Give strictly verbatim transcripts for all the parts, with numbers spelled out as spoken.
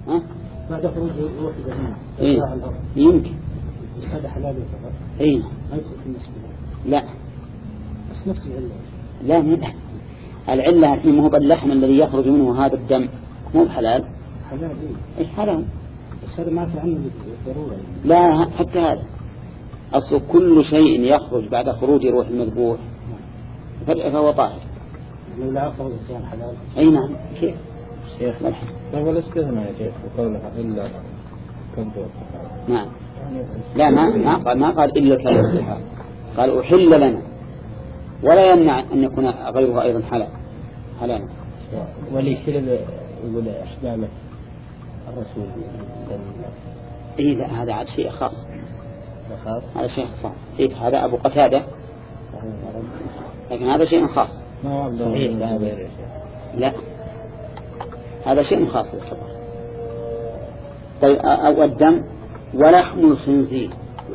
ها؟ بعد خروج روح البهيمة. إيه؟ يمكن. بس هذا حلال وكذا. إيه؟ ما يدخل في النسبة. لا. بس نفس العلة. لا مو العلة الحين هو باللحم الذي يخرج منه هذا الدم مو حلال. حلال إيه؟ إيه حلال. بس هذا ما في عنه ضرورة. لا حتى هذا. أصل كل شيء يخرج بعد خروج روح المذبوح فهو طاهر. لو لا أخرج الإنسان حلال. أي نعم. كيف؟ شيخ لا ولا استثناء يا شيخ وقولها إلا كنتور. نعم. لا ما ما قال ما قال إلا كالصحة. قال أحل لنا ولا يمنع أن يكون غيرها أيضا حلال. حلال. ولي شيء يقول أحجامه الرسول. إيه لا هذا عاد شيء خاص. خاص. هذا شيء خاص. إيه هذا أبو قتادة. لكن هذا شيء خاص. ما هو صحيح لا غير. لا هذا شيء خاص بالخبر. طيب أو الدم ولحم الخنزير.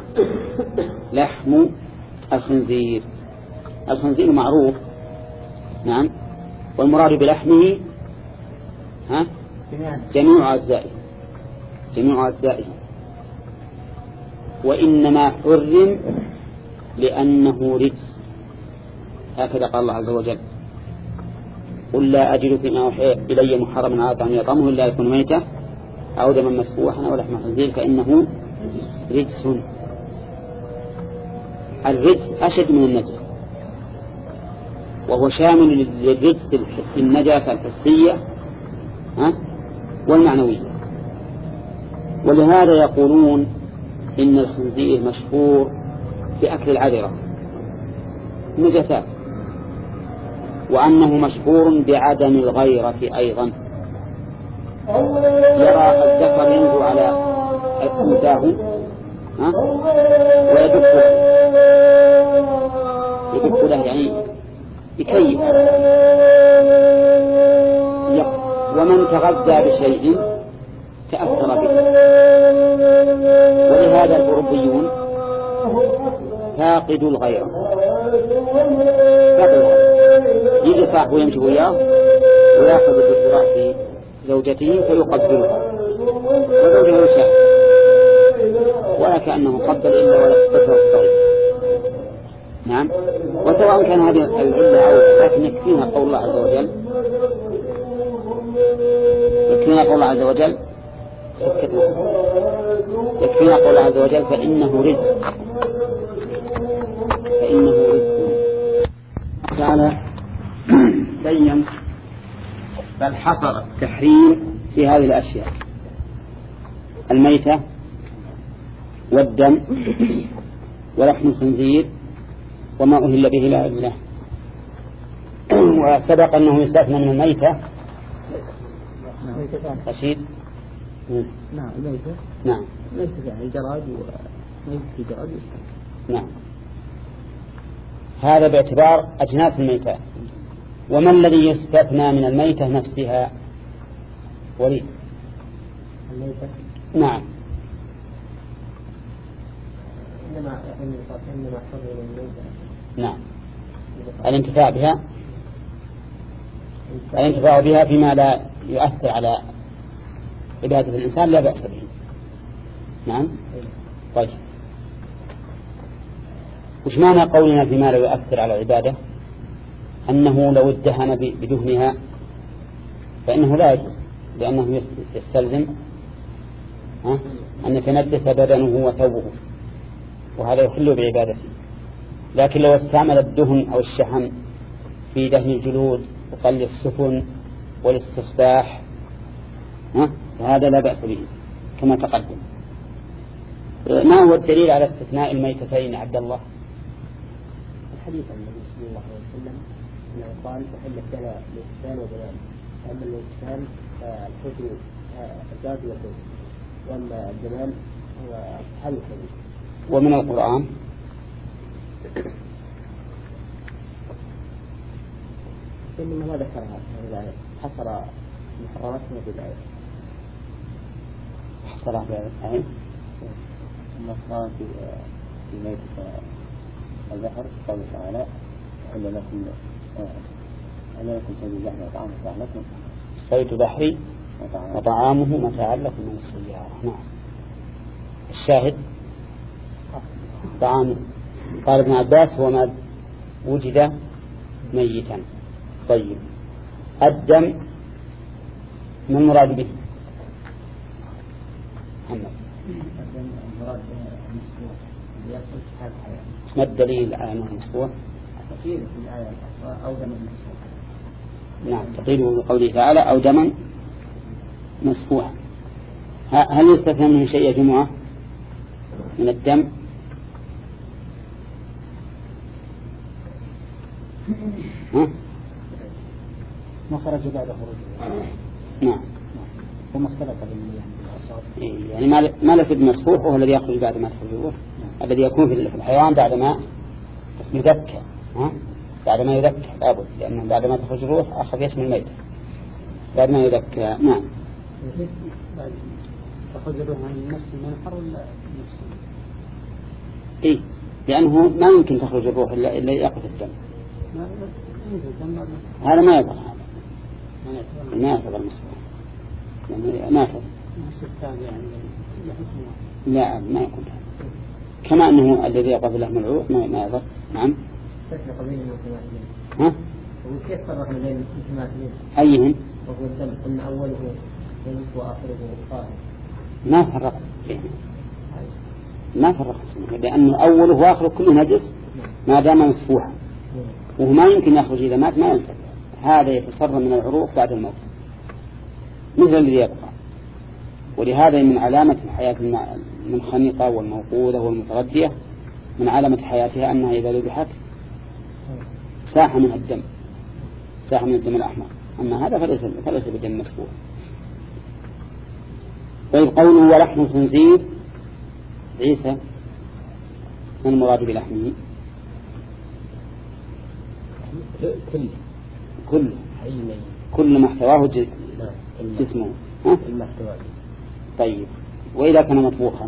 لحم الخنزير. الخنزير معروف. نعم. والمراد بلحمه ها جميع أجزائه. جميع أجزائه. وإنما حرم لأنه رجس. هكذا قال الله عز وجل قل لا أجد فيما أوحي إلي محرما على طعام يطعمه إلا يكون ميتة أو دما مسفوحا أو لحم خنزير فإنه رجس. الرجس أشد من النجس وهو شامل للرجس في النجاسة الحسية ها والمعنوية. ولهذا يقولون إن الخنزير مشهور بأكل العذرة نجاسات وأنه مشهور بعدم الغيرة أيضا. يرى الذكر ينزو على أنثاه ويدق له يدق له يعني يكيف. ومن تغذى بشيء تأثر به. ولهذا الأوروبيون فاقدوا الغيرة. فاقدوا الغيرة. يجي صاحبه يمشي وياه ويأخذ برأس زوجته فيقبلها وزوجها يشاء ولا كأنه قبل إلا ولا فترة الصغير. نعم. وسواء كان هذه العلة أو لكن يكفينا قول الله عز وجل يكفينا قول الله عز وجل يكفينا قول الله عز وجل فإنه رزق فإنه رزق تعالى بين بل حصر التحريم في هذه الأشياء الميتة والدم ولحم الخنزير وما أهل به لا إله. وسبق أنه يستثنى من الميتة رشيد. نعم الميتة. نعم ميتة يعني جراد وميتة جراد يستثنى. نعم. هذا باعتبار أجناس الميتة. وما الذي يستثنى من الميتة نفسها؟ ولي الميتة. نعم. إنما إنما حرم الميتة. نعم. الانتفاع بها الانتفاع بها فيما لا يؤثر على عبادة الإنسان لا بأس به. نعم. طيب وش معنى قولنا فيما لا يؤثر على العبادة؟ أنه لو ادهن بدهنها فإنه لا يجوز لأنه يستلزم أن يتنجس بدنه وثوبه وهذا يخل بعبادته. لكن لو استعمل الدهن أو الشحم في دهن الجلود وقل السفن والاستصباح فهذا لا بأس به كما تقدم. ما هو الدليل على استثناء الميتتين عبد الله؟ الحديث عن النبي صلى الله عليه وسلم أنه قال أحل الدم للإنسان وبنان أما الإنسان الحكم الزاد والحكم وأما الجمال هو حل الحديث. ومن القرآن إنما ما ذكرها الآية حصر محرماتها بالآية حصرها بالآية المحرمات في ميتة البحر قال تعالى أحل لكم أحل لكم صيد البحر وطعام لكم صيد بحري وطعامه متاعا لكم من السيارة. نعم. الشاهد طعام قال ابن عباس هو ما وجد ميتا. طيب الدم ما المراد به؟ محمد. المراد مسبوع يأكل حال الحياة. ما الدليل على أنه مسبوع؟ تقييد في الآية أو دم مسبوع. نعم تقييد بقوله تعالى أو دما مسبوعا. هل يستثنى منه شيء يا جماعة من الدم؟ ها؟ ما خرج بعد خروجه. نعم. وما اختلف بالأصابع. يعني ما ما لفظ مسفوح وهو الذي يخرج بعد ما تخرج الروح، الذي يكون في الحيوان بعد ما يذكى، ها؟ بعد ما يذكى لابد، لأنه بعد ما تخرج الروح أخذ اسم الميت بعد ما يذكى. نعم. تخرج الروح عن النفس المنحر ولا نفس؟ إيه، لأنه ما يمكن تخرج الروح إلا إلا يقف الدم. هذا ما يظهر، هذا ما يظهر المسفوح، يعني ما يظهر. لا ما يكون هذا، كما أنه الذي يقف له ملعوب ما ما يظهر. نعم. ها؟ وكيف فرق بين المتماثلين؟ أيهم؟ وهو الدم أن أوله ينس وآخره طاهر. ما فرق بينه، ما فرق بينه، لأنه أوله وآخره كله نجس ما دام مسفوحا، وهو ما يمكن يخرج إذا مات ما ينتفع. هذا يتسرب من العروق بعد الموت مثل الذي يبقى. ولهذا من علامة الحياة المنخنقة والموقوذة والمتردية، من علامة حياتها أنها إذا ذبحت ساح منها الدم، ساح من الدم الأحمر. أما هذا فليس فليس بدم مسفوح. طيب قوله ولحم الخنزير عيسى، ما المراد بلحمه؟ كل كل كل ما احتواه جسمه. ها؟ طيب وإذا كان مطبوخا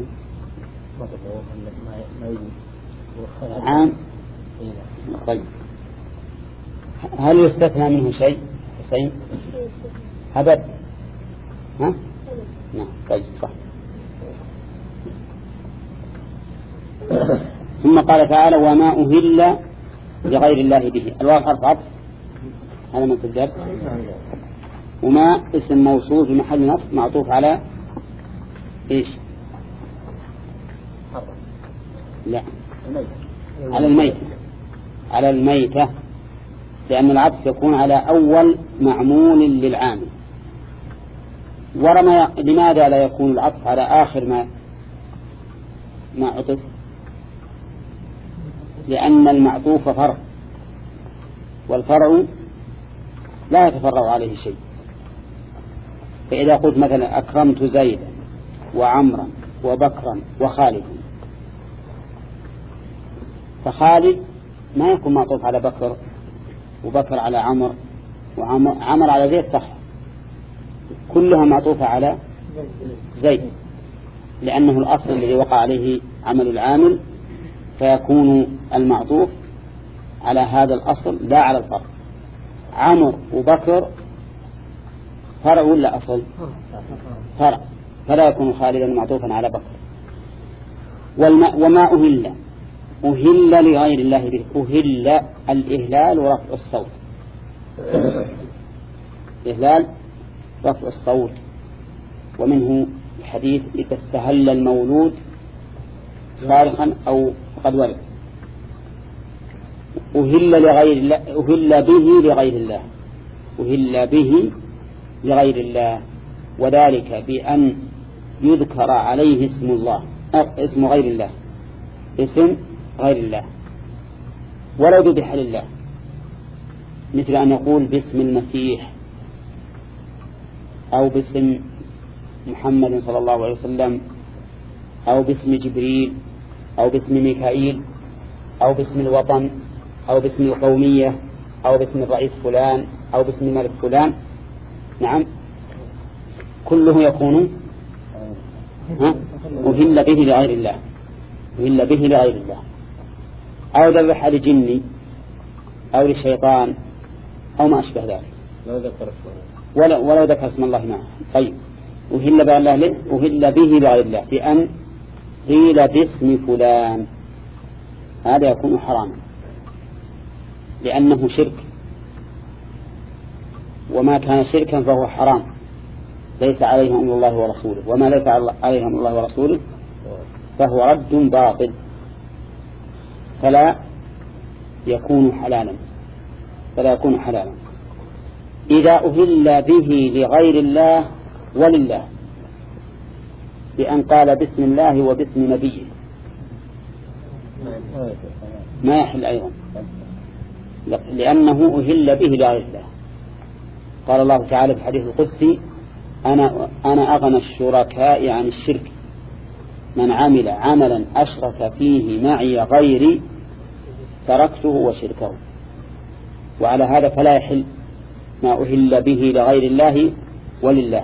عام. طيب هل يستثنى منه شيء حسين؟ أبد. ها؟ نعم. طيب صح. ثم قال تعالى وما أهل لغير الله به. الواو حرف عطف، هذا من الدرس. وما اسم موصول في محل نصب معطوف على ايش؟ لا، على الميتة، على الميتة، لأن العطف يكون على أول معمول للعامل. ورما لماذا لا يكون العطف على آخر ما ما عطف؟ لأن المعطوف فرع، والفرع لا يتفرع عليه شيء. فإذا قلت مثلا أكرمت زيدا وعمرا وبكرا وخالدا، فخالد ما يكون معطوف على بكر، وبكر على عمر، وعمر على زيد، صح، كلها معطوفة على زيد، لأنه الأصل الذي وقع عليه عمل العامل، فيكون المعطوف على هذا الأصل لا على الفرع. عمر وبكر فرع ولا أصل؟ فرع، فلا يكون خالدا معطوفا على بكر. وما أهل، أهل لغير الله به. أهل الإهلال ورفع الصوت، إهلال رفع الصوت. ومنه الحديث إذا استهل المولود صارخا أو قد ولد. أهل لغير الله، أهل به لغير الله، أهل به لغير الله، وذلك بأن يذكر عليه اسم الله، اسم غير الله، اسم غير الله، ولا ذبح لله، مثل أن يقول باسم المسيح، أو باسم محمد صلى الله عليه وسلم، أو باسم جبريل، أو باسم ميكائيل، أو باسم الوطن، أو باسم القومية، أو باسم الرئيس فلان، أو باسم الملك فلان. نعم، كله يكون أهل به لغير الله، أهل به لغير الله، أو ذبح لجني أو للشيطان أو ما أشبه ذلك. ولو, ولو ذكر اسم الله معه. طيب أهل بالله له أهل به لغير الله بأن قيل باسم فلان، هذا يكون حراما لأنه شرك، وما كان شركا فهو حرام، ليس عليه أمر الله ورسوله، وما ليس عليه أمر الله ورسوله فهو رد باطل، فلا يكون حلالا فلا يكون حلالا إذا أهل به لغير الله ولله بأن قال بسم الله وباسم نبيه ما يحل أيضا، لأنه أهل به لغير الله. قال الله تعالى في الحديث القدسي أنا, أنا أغنى الشركاء عن الشرك، من عمل عملا أشرك فيه معي غيري تركته وشركه. وعلى هذا فلا يحل ما أهل به لغير الله ولله.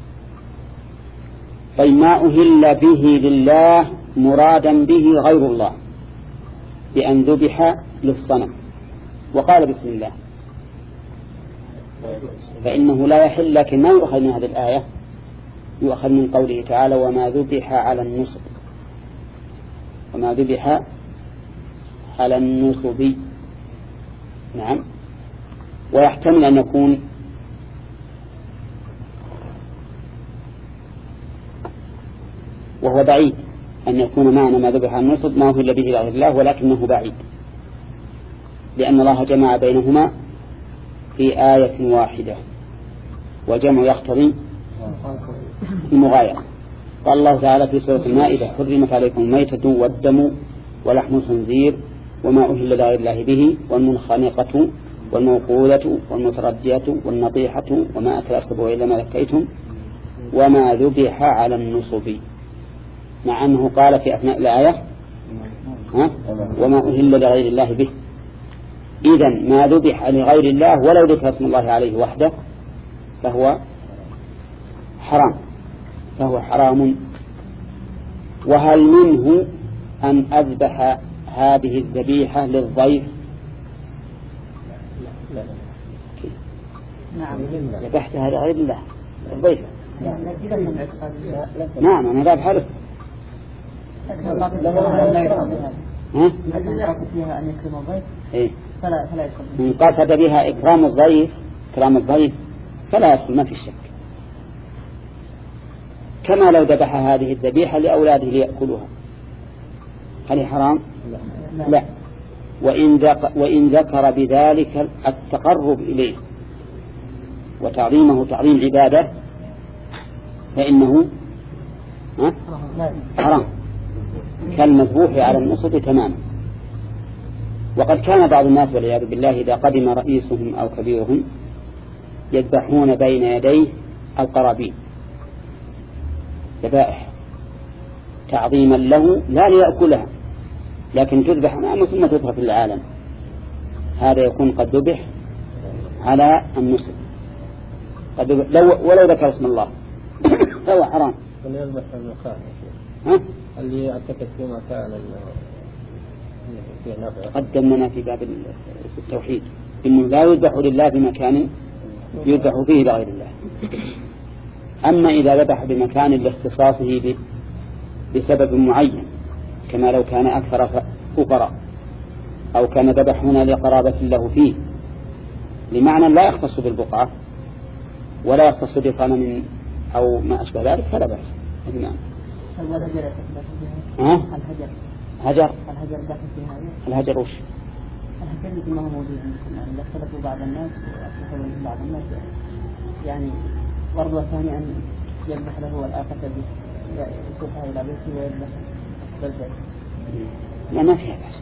طيب ما أهل به لله مرادا به غير الله بأن ذبح للصنم وقال بسم الله، فإنه لا يحل، لكن ما يؤخذ من هذه الآية، يؤخذ من قوله تعالى وما ذبح على النصب، وما ذبح على النصب. نعم. ويحتمل أن يكون وهو بعيد أن يكون معنى ما ذبح على النصب ما أهل به لغير الله، ولكنه بعيد لأن الله جمع بينهما في آية واحدة، وجمع يقتضي المغايرة. قال الله تعالى في سورة المائدة حرمت عليكم الميتة والدم ولحم الخنزير وما أهل لغير الله به والمنخنقة والموقوذة والمتردية والنطيحة وما أكل السبع إلا ما ذكيتم وما ذبح على النصب، مع أنه قال في أثناء الآية ها؟ وما أهل لغير الله به. إذن ما ذبح لغير الله ولو ذكر اسم الله عليه وحده فهو حرام فهو حرام. وهل منه أن أذبح هذه الذبيحة للضيف؟ لا لا نعم ذبحتها لغير الله الضيف. نعم أنا ذاب حرف. ها؟ فيها أن يكرم الضيف إيه؟ فلا فلا يدخل. من قصد بها إكرام الضيف إكرام الضيف فلا يدخل، ما في شك. كما لو ذبح هذه الذبيحة لأولاده ليأكلوها، هل حرام؟ لا, لا. وإن ذكر, وإن ذكر بذلك التقرب إليه وتعظيمه تعظيم عبادة فإنه ها؟ حرام كالمذبوح على النصب تماما. وقد كان بعض الناس والعياذ بالله إذا قدم رئيسهم أو كبيرهم يذبحون بين يديه القرابين ذبائح تعظيما له لا ليأكلها لكن تذبح أمامه ثم تترك في العالم، هذا يكون قد ذبح على النصب قد لو ولو ذكر اسم الله فهو حرام. اللي يذبح في المكان ها؟ اللي يعتقد في مكان فيه نفع. قدمنا في باب التوحيد إنه لا يذبح لله بمكان يذبح فيه لغير الله. أما إذا ذبح بمكان لاختصاصه بسبب معين كما لو كان أكثر فقراء أو كان ذبح هنا لقرابة له فيه لمعنى لا يختص بالبقعة ولا يختص بصنم أو ما أشبه ذلك فلا بأس. نعم. الهجر ها؟ الهجر هجر الهجر داخل في هذا. الهجر وش؟ الهجر مثل ما هو موجود يعني اختلفوا بعض الناس وأخذوا بعض الناس يعني برضو الثاني أن يذبح له والآخر يسوقها إلى بيته ويذبح بالبيت. لا ما فيها بأس.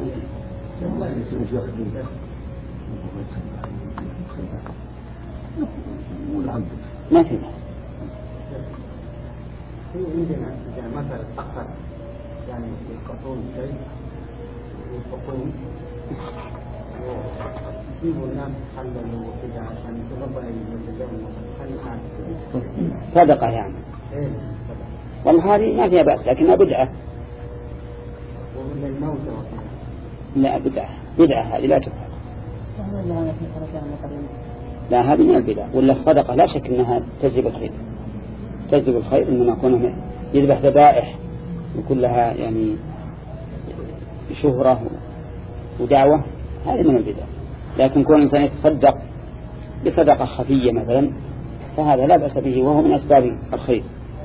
ما فيها في عندنا إذا مثلا أخر يعني يقطعون شيء ويقطعون ويجيبوا الناس حللوا وكذا عشان يتغبى يتجاوزوا صدقة يعني. والله هذه ما فيها بأس لكنها بدعة. ومن الموتى لا بدعة بدعة هذه لا تفعل. لا هذه من البدع. ولا الصدقة لا شك أنها تجلب الخير، تجلب الخير إنما يكون يذبح ذبائح ويكون لها يعني شهرة ودعوة، هذه من البدع. لكن كون الإنسان يتصدق بصدقة خفية مثلا فهذا لا بأس به وهو من أسباب الخير.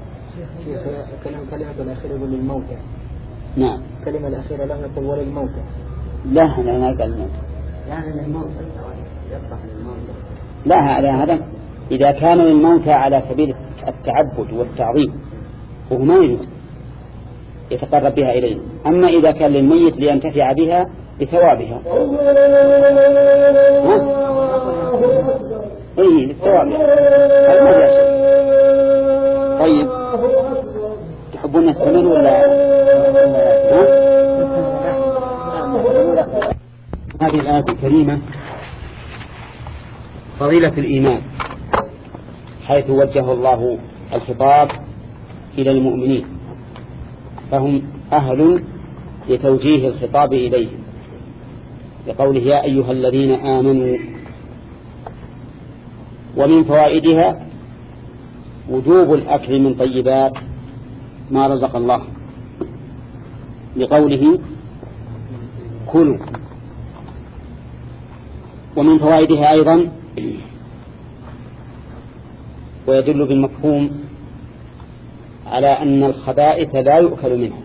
كلمة الأخيرة يقول للموتى. نعم. كلمة الأخيرة له يقول وللموتى. لا لا ما قال الموتى. يعني للموتى يصح للموتى. لا هذا هذا إذا كان للموتى على سبيل التعبد والتعظيم وهو ما يجوز يتقرب بها إليه. أما إذا كان للميت لينتفع بها بثوابها إيه بثوابها هذا ما لا شيء. طيب تحبون نستمر ولا هذه الآية الكريمة فضيلة الإيمان، حيث وجه الله الخطاب إلى المؤمنين فهم أهل لتوجيه الخطاب إليهم بقوله يا أيها الذين آمنوا. ومن فوائدها وجوب الأكل من طيبات ما رزق الله بقوله كلوا. ومن فوائدها أيضا ويدل بالمفهوم على أن الخبائث لا يؤكل منها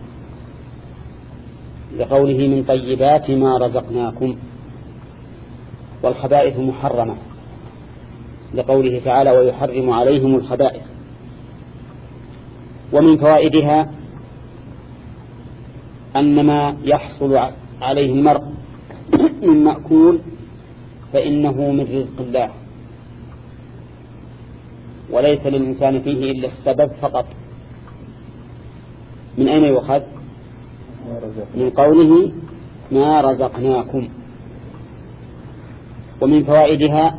لقوله من طيبات ما رزقناكم، والخبائث محرمة لقوله تعالى ويحرم عليهم الخبائث. ومن فوائدها أن ما يحصل عليه المرء من مأكول فإنه من رزق الله وليس للإنسان فيه إلا السبب فقط. من أين يؤخذ؟ من قوله ما رزقناكم. ومن فوائدها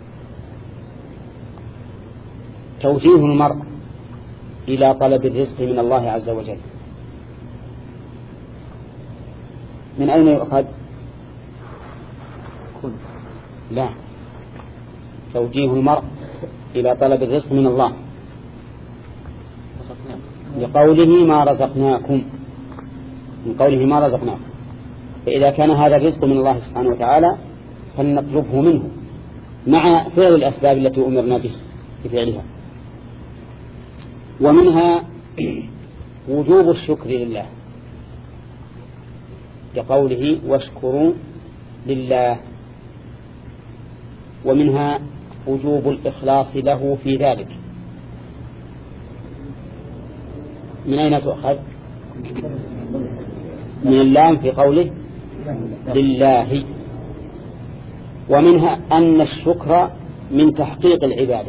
توجيه المرء إلى طلب الرزق من الله عز وجل. من أين يؤخذ؟ لا، توجيه المرء إلى طلب الرزق من الله لقوله ما رزقناكم، من قوله ما رزقناكم. فإذا كان هذا الرزق من الله سبحانه وتعالى فلنطلبه منه مع فعل الأسباب التي أمرنا به بفعلها. ومنها وجوب الشكر لله لقوله واشكروا لله. ومنها وجوب الإخلاص له في ذلك. من أين تؤخذ؟ من اللام في قوله لله. ومنها أن الشكر من تحقيق العبادة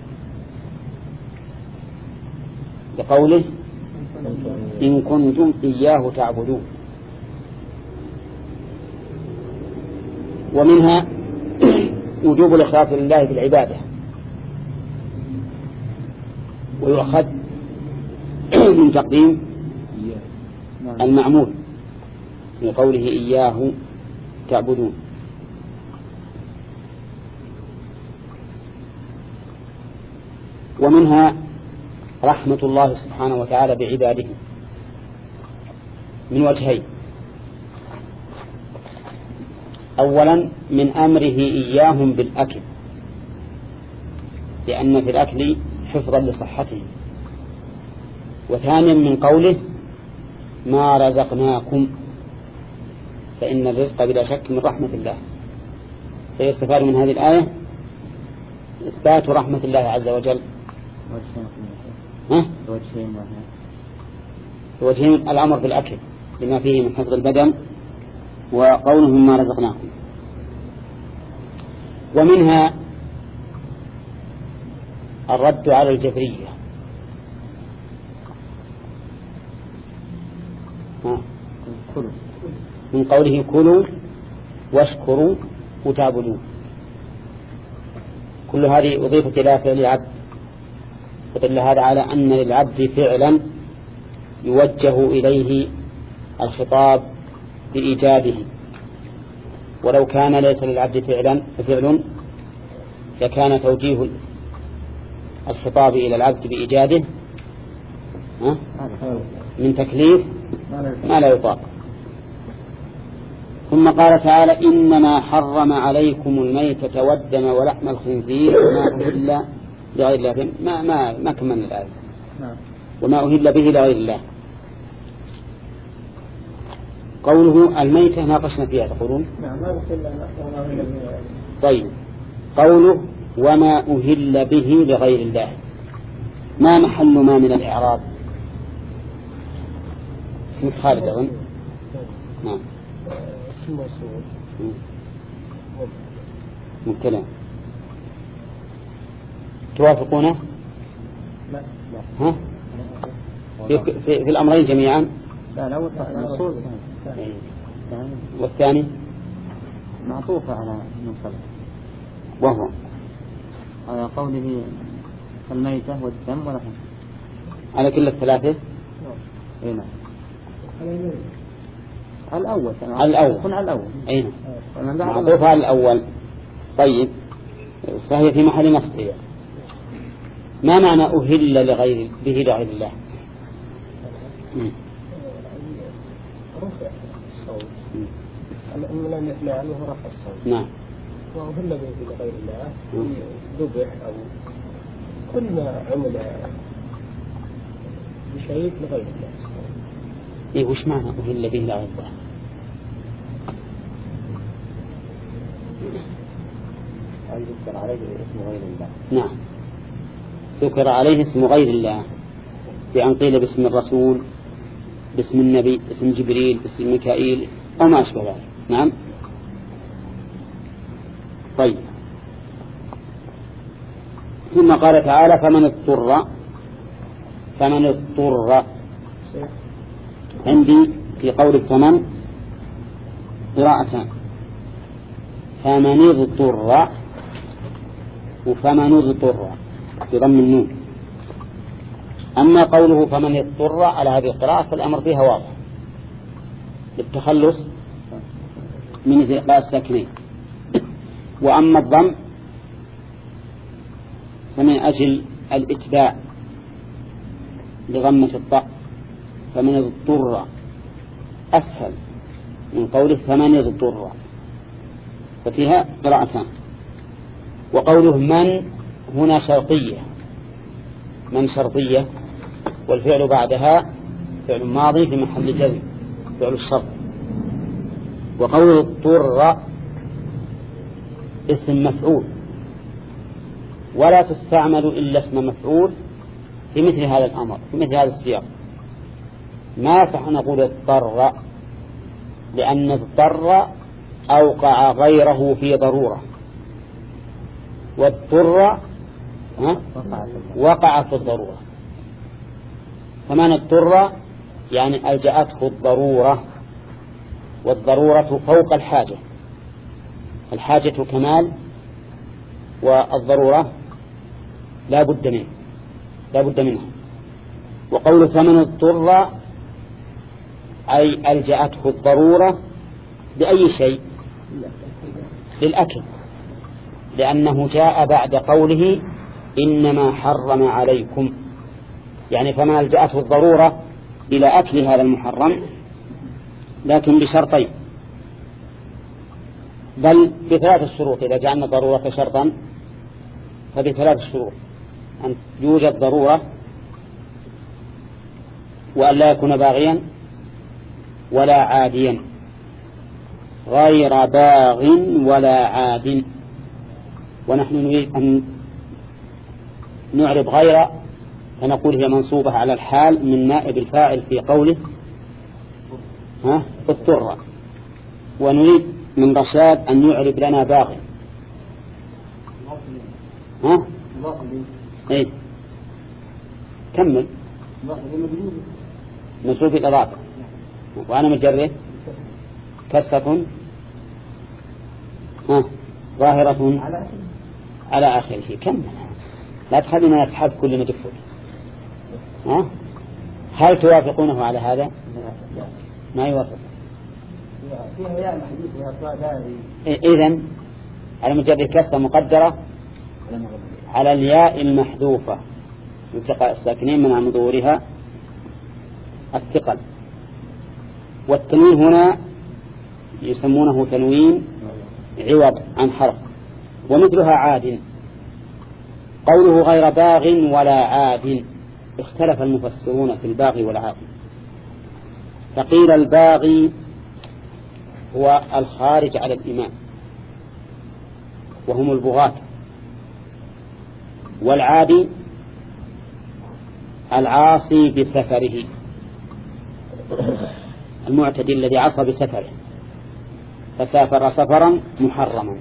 لقوله إن كنتم إياه تعبدون. ومنها وجوب الإخلاص لله في العبادة ويؤخذ من تقديم المعمول من قوله إياه تعبدون. ومنها رحمة الله سبحانه وتعالى بعباده من وجهين: أولا من أمره إياهم بالأكل لأن في الأكل حفظا لصحتهم، وثانيا من قوله ما رزقناكم فإن الرزق بلا شك من رحمة الله. فيستفاد من هذه الآية إثبات رحمة الله عز وجل. ها؟ وجهين الأمر بالأكل لما فيه من حفظ البدن وقولهم ما رزقناكم. ومنها الرد على الجبرية من قوله كلوا واشكروا وتعبدوا. كل هذه أضيفت إلى فعل العبد، فدل هذا على أن للعبد فعلا يوجه إليه الخطاب بإيجاده، ولو كان ليس للعبد فعلا ففعل لكان توجيه الخطاب إلى العبد بإيجاده من تكليف ما لا يطاق. ثم قال تعالى إنما حرم عليكم الميتة والدم ولحم الخنزير وما أهل لغير الله. ما, ما, ما كملنا الآية. وما أهل به لغير الله. قوله الميتة ناقشنا فيها تقولون. طيب قوله وما أهل به لغير الله ما محل ما من الإعراب؟ اسمك خالد أظن. نعم اسم موصول من كلام توافقونه؟ لا لا ها؟ في, في, في الأمرين جميعا؟ لا لا موصول والثاني معطوف على منصب وهو على قوله الميتة والدم ولحم على كل الثلاثة. اي نعم على الأول على الأول على الأول أي نعم معطوف على الأول. طيب فهي في محل نصب. ما معنى أهل لغير به لغير الله؟ رفع الصوت لم يحمله رفع الصوت. نعم وأهل به لغير الله ذبح أو كل ما عمل بشيء لغير الله. إيه وش معنى أهل به لغير الله؟ أن يذكر عليه اسم غير الله. نعم ذكر عليه اسم غير الله بأن قيل باسم الرسول باسم النبي باسم جبريل باسم ميكائيل أو ما أشبه ذلك. نعم. طيب ثم قال تعالى فمن اضطر فمن اضطر عندي في قول فمن قراءتان فمن اضطر وفمن اضطر بضم النون. أما قوله فمن اضطر على هذه القراءة فالأمر فيها واضح للتخلص من إلقاء الساكنين. وأما الضم فمن أجل الإتباع لضمة الضاء فمن اضطر أسهل من قوله فمن اضطر ففيها قراءتان. وقوله من هنا شرطية من شرطية والفعل بعدها فعل ماضي في محل جزم فعل الشرط. وقوله اضطر اسم مفعول ولا تستعمل إلا اسم مفعول في مثل هذا الأمر في مثل هذا السياق. ما صح نقول اضطر لأن اضطر أوقع غيره في ضرورة واضطر وقع في الضرورة. فمن اضطر يعني ألجأته الضرورة والضرورة فوق الحاجة. الحاجة كمال والضرورة لا بد منه لا بد منها. وقول فمن اضطر أي ألجأته الضرورة بأي شيء للأكل لأنه جاء بعد قوله إنما حرم عليكم يعني فمن ألجأته الضرورة إلى أكل هذا المحرم لكن بشرطين بل بثلاث الشروط. إذا جعلنا ضرورة شرطا فبثلاث الشروط أن يوجد ضرورة وأن لا يكون باغيا ولا عاديا غير باغ ولا عاد. ونحن نريد أن نعرب غير فنقول هي منصوبة على الحال من نائب الفاعل في قوله ها اضطر. ونريد من رشاد أن يعرب لنا باغ ها ايه كمل منصوب الإضافة وأنا مجرد كسرة ها ظاهرة على آخره. كمل لا تخلينا نسحب كل مدفول. ها هل توافقونه على هذا؟ ما يوافق. فيها يا الحديث يا صادري إذن على مجرد كسرة مقدرة على الياء المحذوفة التقاء الساكنين من مدورها الثقل. والتنوين هنا يسمونه تنوين عوض عن حرف، ومثلها عاد. قوله غير باغ ولا عاد، اختلف المفسرون في الباغي والعاد، فقيل الباغي هو الخارج على الإمام وهم البغاة، والعادي العاصي بسفره، المعتدي الذي عصى بسفره فسافر سفرا محرما،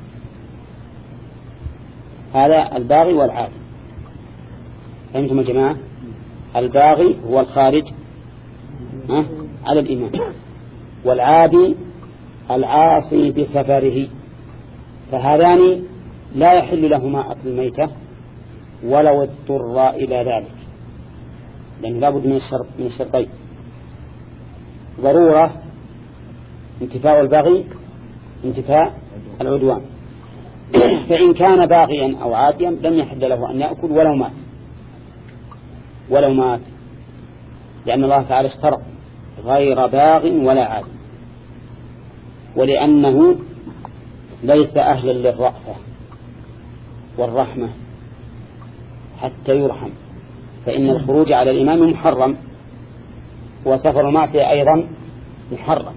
هذا الباغي والعادي. فهمتم يا جماعة؟ الباغي هو الخارج على الإمام، والعادي العاصي بسفره، فهذان لا يحل لهما أكل الميتة ولو اضطر إلى ذلك، لأنه لا بد من الشرط من الشرطين: ضرورة انتفاء البغي، انتفاء العدوان. فإن كان باغيا أو عاديا لم يحل له أن يأكل ولو مات ولو مات لأن الله تعالى اشترط غير باغ ولا عاد، ولأنه ليس أهلا للرأفة والرحمة حتى يرحم، فإن الخروج على الإمام محرم، وسفر المعصية أيضا محرم،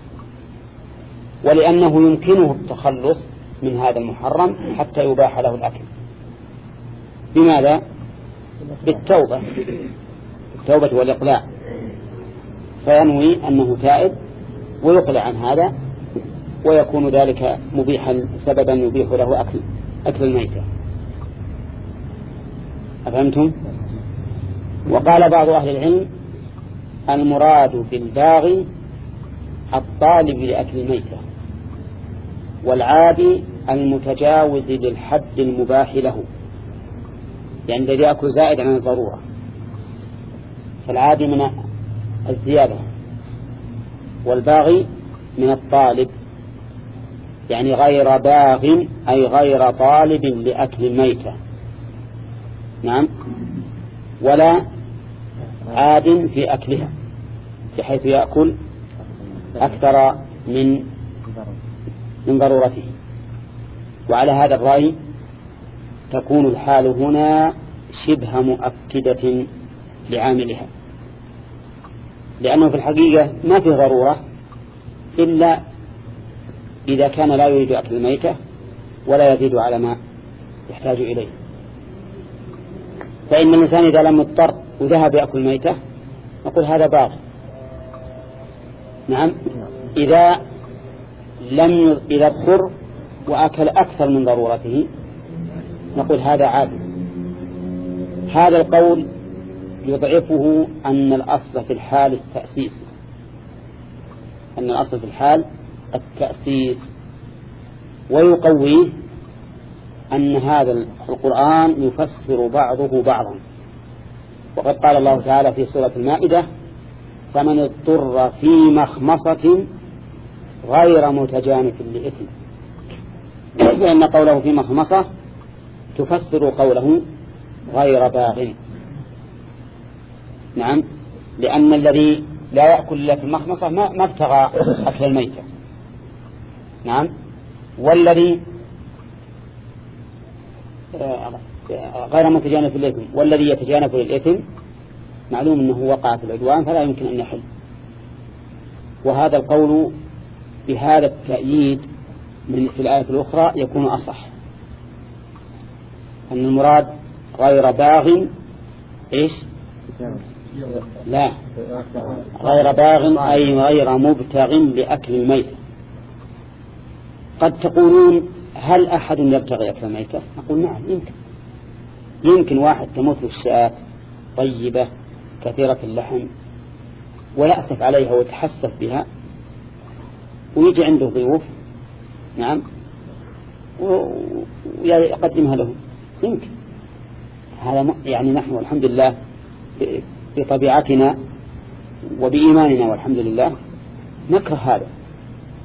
ولأنه يمكنه التخلص من هذا المحرم حتى يباح له الأكل. بماذا؟ بالتوبة، التوبة والإقلاع، فينوي أنه تائب ويقلع عن هذا، ويكون ذلك مبيحا سببا يبيح له أكل أكل الميتة. أفهمتم؟ وقال بعض أهل العلم: المراد بالباغي الطالب لأكل الميتة، والعادي المتجاوز للحد المباح له، يعني الذي يأكل زائد عن الضرورة، فالعادي من الزيادة، والباغي من الطالب، يعني غير باغ أي غير طالب لأكل الميتة، نعم، ولا عاد في أكلها بحيث يأكل أكثر من من ضرورته. وعلى هذا الرأي تكون الحال هنا شبه مؤكدة لعاملها، لأنه في الحقيقة ما في ضرورة إلا إذا كان لا يريد أكل الميتة ولا يزيد على ما يحتاج إليه. فإن الإنسان إذا لم يضطر وذهب يأكل الميتة نقول هذا باغ، نعم. إذا لم ي... إذا اضطر وأكل أكثر من ضرورته نقول هذا عادي. هذا القول يضعفه أن الأصل في الحال التأسيس، أن الأصل في الحال التأسيس، ويقويه أن هذا القرآن يفسر بعضه بعضا. وقد قال الله تعالى في سورة المائدة: فمن اضطر في مخمصة غير متجانف لإثم، لأن قوله في مخمصة تفسر قوله غير باغ، نعم، لأن الذي لا يأكل إلا في المخمصة ما ابتغى أكل الميتة، نعم، والذي غير متجانف للإثم والذي يتجانف للإثم معلوم أنه وقع في العدوان فلا يمكن أن يحل. وهذا القول بهذا التأييد من في الآية الأخرى يكون أصح، أن المراد غير باغ إيش؟ لا، غير باغ أي غير مبتغ لأكل الميتة. قد تقولون: هل أحد يبتغي أكل الميتة؟ نقول: نعم، يمكن يمكن واحد تموت له الشاة طيبة كثيرة اللحم ويأسف عليها ويتحسف بها، ويجي عنده ضيوف، نعم، ويقدمها لهم، يمكن هذا. يعني نحن والحمد لله بطبيعتنا وبإيماننا والحمد لله نكره هذا،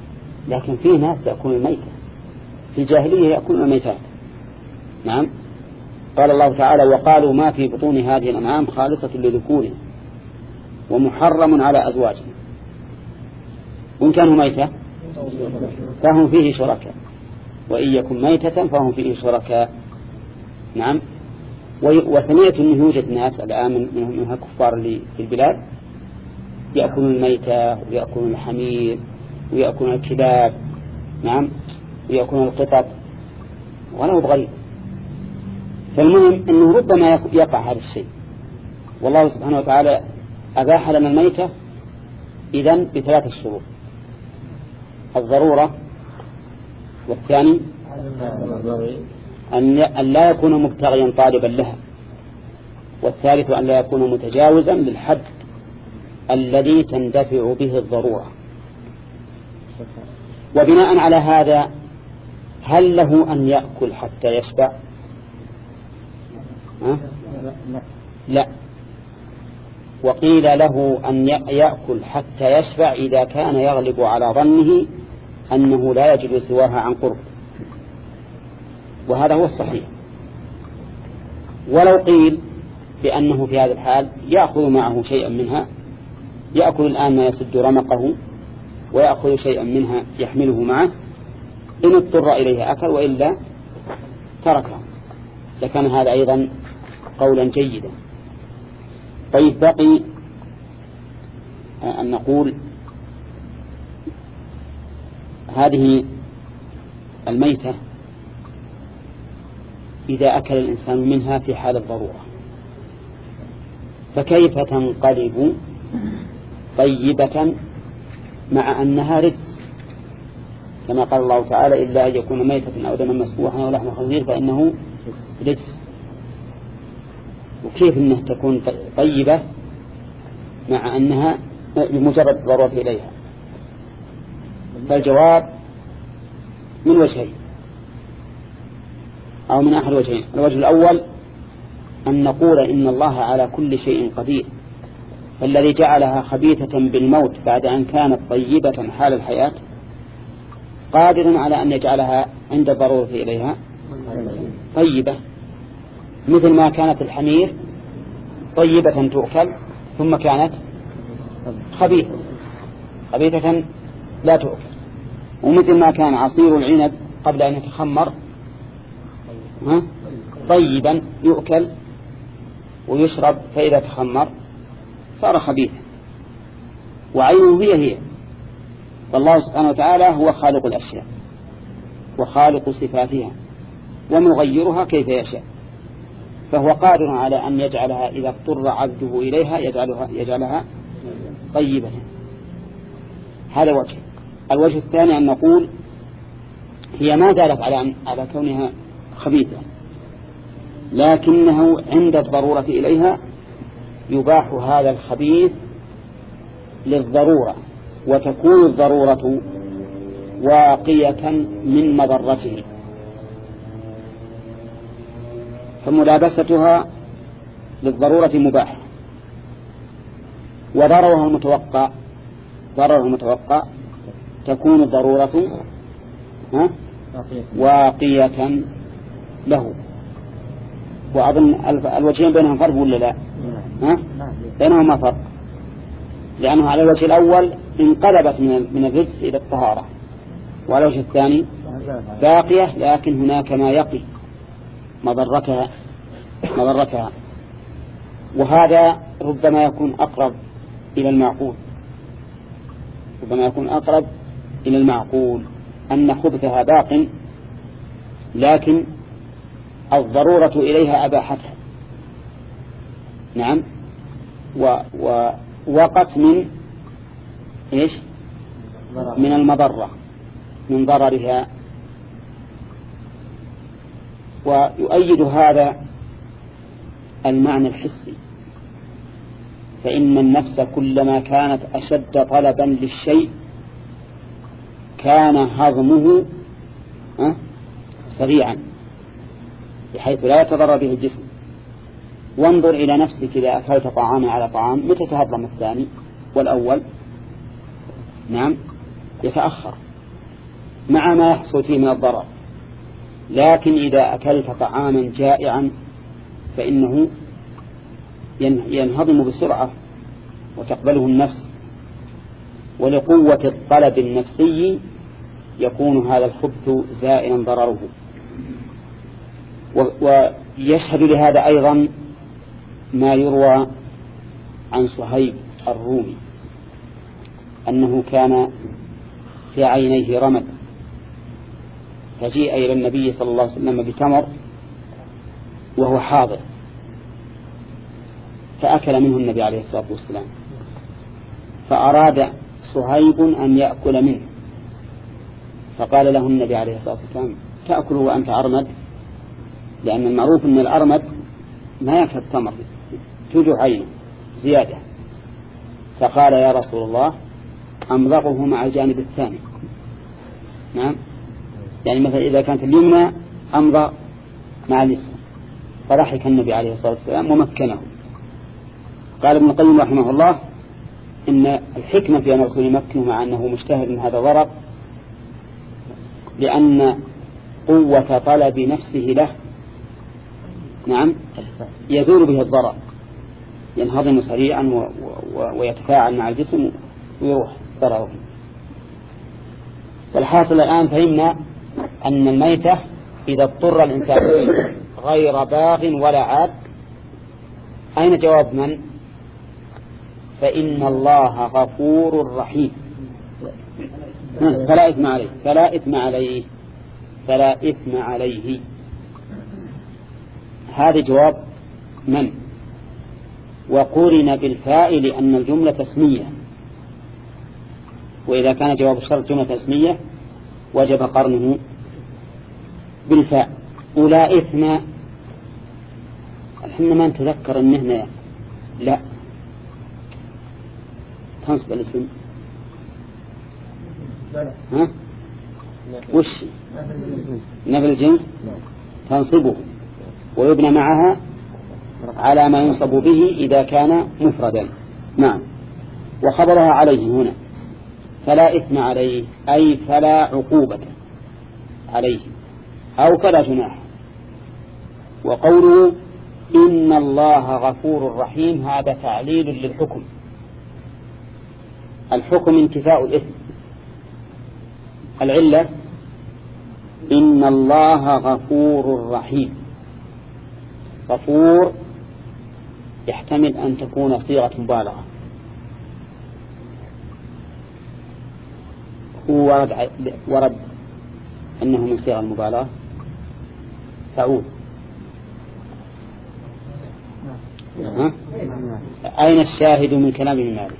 لكن في ناس يأكلون الميتة، في الجاهلية يأكلون الميتات، نعم، قال الله تعالى وقالوا ما في بطون هذه الأنعام خالصة لذكورنا ومحرم على أزواجنا وإن كانوا ميتة فهم فيه شركاء وإن يكن ميتة فهم فيه شركاء. نعم. وسمعت أنه يوجد ناس الآن منهم منها كفار اللي في البلاد يأكلون الميتة ويأكلون الحمير ويأكلون الكلاب. نعم. ويأكلون القطط ولو بغير. فالمهم أنه ربما يقع هذا الشيء والله سبحانه وتعالى أباح لنا الميتة إذن بثلاث الشروط: الضرورة، والثاني أن لا يكون مبتغيا طالبا لها، والثالث أن لا يكون متجاوزا للحد الذي تندفع به الضرورة. وبناء على هذا هل له أن يأكل حتى يشبع؟ أه؟ لا. وقيل له أن يأكل حتى يشبع إذا كان يغلب على ظنه أنه لا يجد سواها عن قرب، وهذا هو الصحيح. ولو قيل بأنه في هذا الحال يأخذ معه شيئا منها، يأكل الآن ما يسد رمقه ويأخذ شيئا منها يحمله معه، إن اضطر إليه أكل وإلا تركه، لكان هذا أيضا قولا جيدا. طيب بقي أن نقول هذه الميتة إذا أكل الإنسان منها في حال الضرورة فكيف تنقلب طيبة مع أنها رجس، كما قال الله تعالى إلا أن يكون ميتة أو دما مسفوحا أو لحم خنزير فإنه رجس. وكيف أنها تكون طيبة مع أنها بمجرد ضرورة إليها؟ فالجواب من وجهين أو من أحد وجهين. الوجه الأول أن نقول إن الله على كل شيء قدير، فالذي جعلها خبيثة بالموت بعد أن كانت طيبة حال الحياة قادر على أن يجعلها عند الضرورة إليها طيبة، مثل ما كانت الحمير طيبة تؤكل ثم كانت خبيثة خبيثة لا تؤكل، ومثل ما كان عصير العنب قبل أن يتخمر طيبا يؤكل ويشرب، فإذا تخمر صار خبيثا، وعينه هي هي. والله سبحانه وتعالى هو خالق الأشياء وخالق صفاتها ومغيرها كيف يشاء، فهو قادر على أن يجعلها إذا اضطر عبده إليها يجعلها, يجعلها طيبة. هذا وجه. الوجه الثاني أن نقول هي ما زالت على, على كونها خبيثة، لكنه عند الضرورة إليها يباح هذا الخبيث للضرورة، وتكون الضرورة واقية من مضرته، فملابستها للضرورة مباح، وضررها المتوقع ضررها المتوقع تكون الضرورة واقية له. وأظن الوجهين بينهم فرق ولا لا؟ ها؟ بينهما فرق، لأنه على الوجه الأول انقلبت من الرجس إلى الطهارة، وعلى الوجه الثاني باقية لكن هناك ما يقي مضرتها مضرتها وهذا ربما يكون أقرب إلى المعقول ربما يكون أقرب إلى المعقول أن خبثها باق، لكن الضرورة إليها أباحتها. نعم. ووقت من إيش؟ من المضرة، من ضررها. ويؤيد هذا المعنى الحسي، فإن النفس كلما كانت أشد طلبا للشيء كان هضمه سريعا بحيث لا يتضرر به الجسم. وانظر إلى نفسك إذا أكلت طعاما على طعام متى تهضم الثاني والأول؟ نعم يتأخر مع ما يحصل فيه من الضرر. لكن إذا أكلت طعاما جائعا فإنه ينهضم بسرعة وتقبله النفس، ولقوة الطلب النفسي يكون هذا الخبث زائلا ضرره. ويشهد لهذا أيضا ما يروى عن صهيب الرومي أنه كان في عينيه رمد، فجيء إلى النبي صلى الله عليه وسلم بتمر وهو حاضر، فأكل منه النبي عليه الصلاة والسلام، فأراد صهيب أن يأكل منه، فقال له النبي عليه الصلاة والسلام: تأكل وأنت أرمد؟ لأن المعروف أن الأرمد ما يأكل التمر، توجع عينه زيادة. فقال: يا رسول الله، أمضغه مع الجانب الثاني. نعم، يعني مثلا إذا كانت اليمنى أمضغ مع اليسرى. فضحك النبي عليه الصلاة والسلام ومكنه. قال ابن القيم رحمه الله: إن الحكمة في أن الرسول يمكنه مع أنه مجتهد من هذا ضرر، لأن قوة طلب نفسه له نعم يزول به الضرر، ينهضم سريعا و... و... ويتفاعل مع الجسم ويروح ضرره. والحاصل الآن فهمنا أن الميتة إذا اضطر الإنسان غير باغ ولا عاد، أين جواب من؟ فإن الله غفور رحيم، فلا إثم عليه فلا إثم عليه فلا إثم عليه. هذا جواب من؟ وقرن بالفاء لأن الجملة اسمية، وإذا كان جواب الشرط جملة اسمية وجب قرنه بالفاء. ولا إثم، الحين ما نتذكر المهنة، لا تنصب الاسم. ها؟ وش نفي الجنس تنصبه ويبنى معها على ما ينصب به إذا كان مفردا. نعم. وخبرها عليه هنا فلا إثم عليه، أي فلا عقوبة عليه أو فلا جناح. وقوله إن الله غفور رحيم هذا تعليل للحكم. الحكم انتفاء الإثم، العلة إن الله غفور رحيم. غفور يحتمل أن تكون صيغة مبالغة، ورد, ورد أنه من صيغة المبالغة فعول. ها؟ أين الشاهد من كلام ابن مالك؟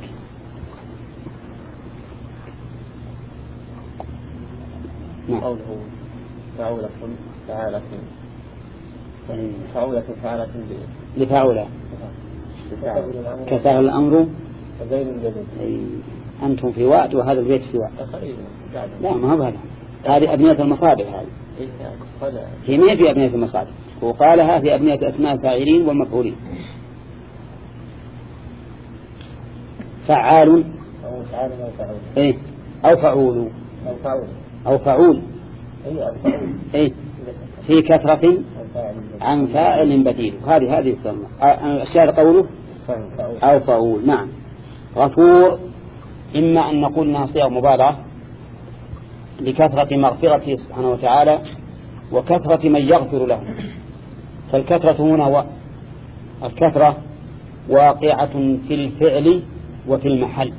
قوله فعولة فعالة فعولة فعالة لفعولة كسر الأمر أنتم في وعد وهذا البيت في وعد. لا ما هو هذا، هذه أبنية المصادر، هذه هي ما في أبنية المصادر، وقالها في أبنية أسماء الفاعلين والمفعولين. فعال إيه أو فعول أو فعول أو فعول إيه في كثرة عن فاعل بديل. هذه هذه السمة الشاهد قوله أو فعول. نعم. غفور إما أن نقول أنها صيغة مبالغة لكثرة مغفرته سبحانه وتعالى وكثرة من يغفر له، فالكثرة هنا و... الكثرة واقعة في الفعل وفي المحل.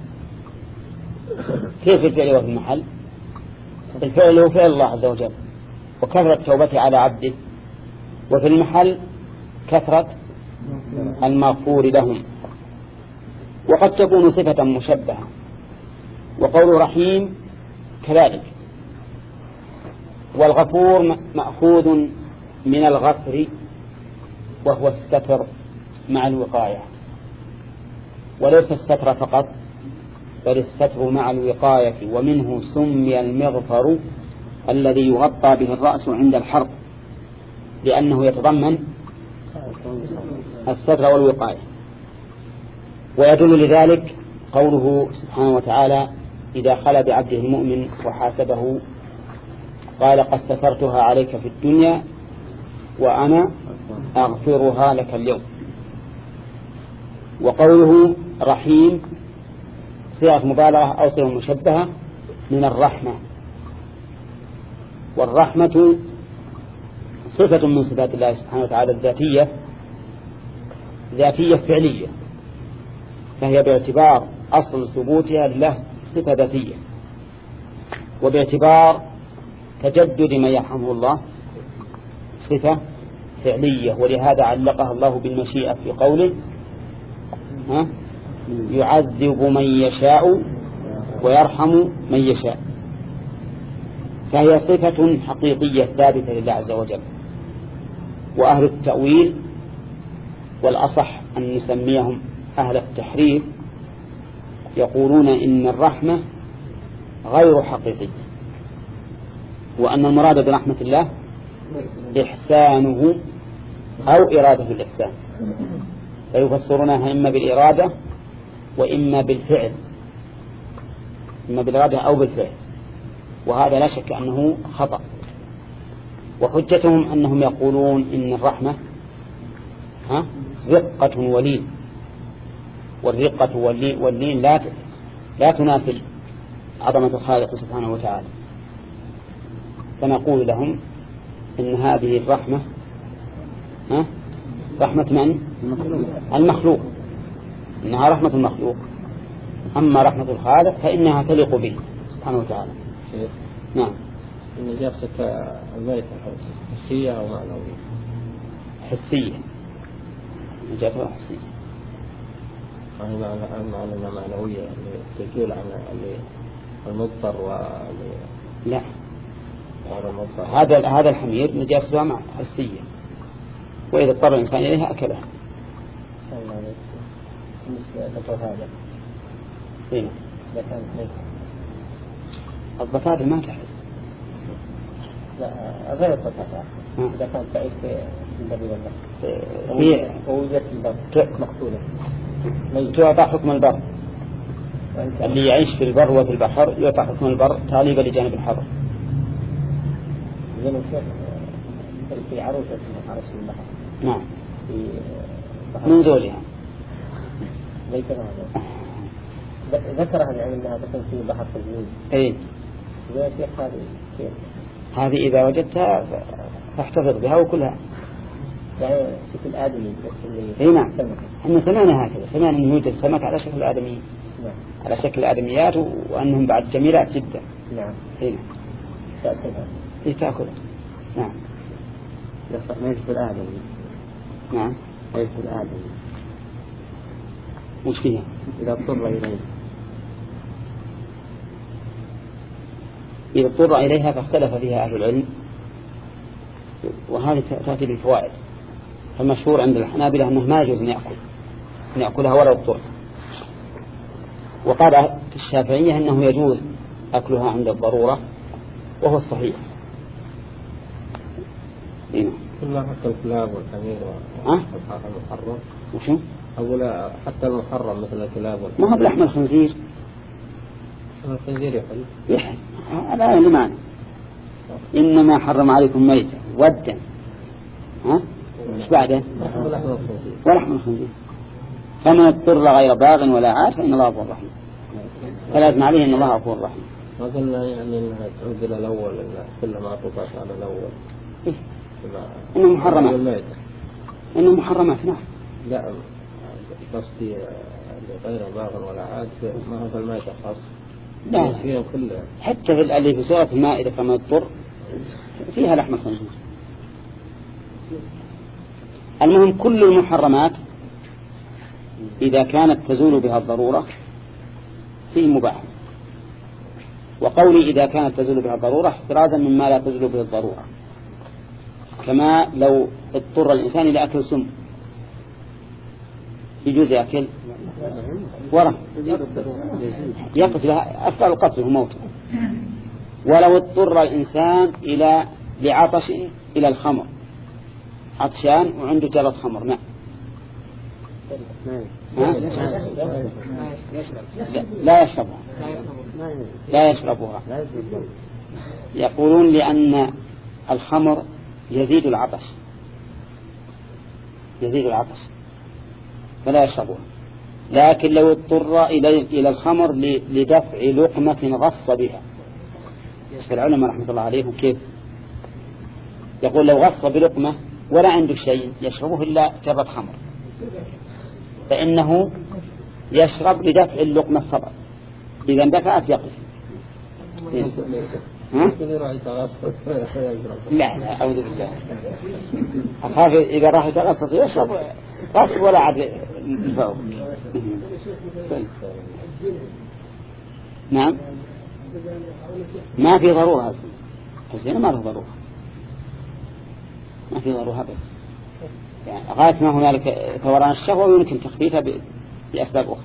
كيف الفعل وفي المحل؟ الفعل هو فعل الله عز وجل وكثرة توبته على عبده، وفي المحل كثرة المغفور لهم، وقد تكون صفة مشبهة. وقول رحيم كذلك. والغفور مأخوذ من الغفر وهو الستر مع الوقاية، وليس الستر فقط بل الستر مع الوقاية، ومنه سمي المغفر الذي يغطى به الرأس عند الحرب، لأنه يتضمن الستر والوقاية. ويدل لذلك قوله سبحانه وتعالى إذا خلى بعبده المؤمن وحاسبه قال قد سترتها عليك في الدنيا وأنا أغفرها لك اليوم. وقوله رحيم صيغة مبالغة أو صيغة مشبهة من الرحمة، والرحمة صفة من صفات الله سبحانه وتعالى الذاتية ذاتية فعلية، فهي باعتبار أصل ثبوتها له صفة ذاتية، وباعتبار تجدد ما يرحمه الله صفة فعلية، ولهذا علقها الله بالمشيئة في قوله ها يعذب من يشاء ويرحم من يشاء، فهي صفة حقيقية ثابتة لله عز وجل. وأهل التأويل والأصح أن نسميهم أهل التحريف يقولون إن الرحمة غير حقيقية، وأن المراد برحمة الله إحسانه أو إرادة الإحسان، فيفسرونها إما بالإرادة وإما بالفعل، إما بالإرادة أو بالفعل، وهذا لا شك أنه خطأ. وحجتهم أنهم يقولون إن الرحمة ها رقة ولين، والرقة واللين لا لا تناسب عظمة الخالق سبحانه وتعالى، فنقول لهم إن هذه الرحمة ها رحمة من؟ المخلوق، إنها رحمة المخلوق، أما رحمة الخالق فإنها تليق به سبحانه وتعالى. نعم. النجاسة الميتة حسية أو معنوية؟ حسية، نجاسة حسية. يعني معنى معنوية اللي تزول عن المضطر و لا، هذا هذا الحمير نجاسة مع حسية، وإذا اضطر الإنسان إليها أكلها. الضفادع إيه؟ الضفادع ما تحل. لا غير الضفادع. إذا كانت تعيش في البر والبحر. هي ووجدت البر مقتولة. تعطى حكم البر. اللي يعيش في البر وفي البحر يعطى حكم البر تغليبا لجانب الحر. زي ما في عروسة في عرش البحر. نعم. من ذولها. ليس هذا. ذكرها العلم أنها تكون في بحر تجويد. أي. زي شيء هذه كيف؟ هذه إذا وجدتها فاحتفظ بها وكلها. يعني شكل آدمي بس اللي. إيه نعم. إحنا سمعنا هكذا، سمعنا إن يوجد سمك على شكل آدمي. نعم. على شكل آدميات وأنهم بعد جميلات جدا. نعم. إيه. تأكلها. إيه تأكلها. نعم. ما يشبه الآدمي. نعم. ما يشبه الآدمي. وش فيها؟ إذا اضطر إليه. إذا اضطر إليها فاختلف فيها أهل العلم، وهذه تأتي بالفوائد. فالمشهور عند الحنابلة أنه ما يجوز أن يأكل أن يأكلها ولا اضطر، وقال الشافعية أنه يجوز أكلها عند الضرورة، وهو الصحيح. هنا كلها حتى الكلاب والحمير والمحرم. وشو؟ أقول حتى المحرم مثل الكلاب والحمير. ما هو بلحم الخنزير. الخنزير يحل. يحل. هذا اللي معنى. إنما حرم عليكم ميتة والدم. ها؟ إيش بعده؟ ولحم الخنزير. فمن اضطر غير باغ ولا عاد فإن الله غفور رحيم. فلازم عليه إن الله غفور رحيم. ما قلنا يعني إنها تعود إلى الأول إن كل ما طبقت على الأول. إيه؟ إنه محرمات. إنه محرمات نعم. لا قصدي غير باغ ولا عاد ما هو المائدة خاص. لا حتى في اللي في سورة المائدة كما اضطر فيها لحم الخنزير. المهم كل المحرمات إذا كانت تزول بها الضرورة فيه مباح، وقولي إذا كانت تزول بها الضرورة احترازا مما لا تزول به الضرورة، كما لو اضطر الإنسان إلى أكل سم يجوز يأكل ورم يقتل أفضل قتله موته. ولو اضطر الإنسان إلى لعطش إلى الخمر، عطشان وعنده جرة خمر نعم لا يشربها لا يشربها يقولون لأن الخمر يزيد العطش يزيد العطش فلا يشربها. لكن لو اضطر إلى الخمر لدفع لقمة غص بها، فالعلماء رحمة الله عليهم كيف يقول لو غص بلقمة ولا عنده شيء يشربه إلا جرة خمر فإنه يشرب لدفع اللقمة فقط، إذا اندفعت يقف. لا لا أعوذ بالله، أخاف إذا راح يتغسط يشرب غص ولا عاد ينفعه. نعم ما في ضرورة أصلا، الزنا ما له ضرورة، ما في ضرورة أبدا، يعني غاية ما هنالك ثوران الشهوة ويمكن تخفيفها بأسباب أخرى.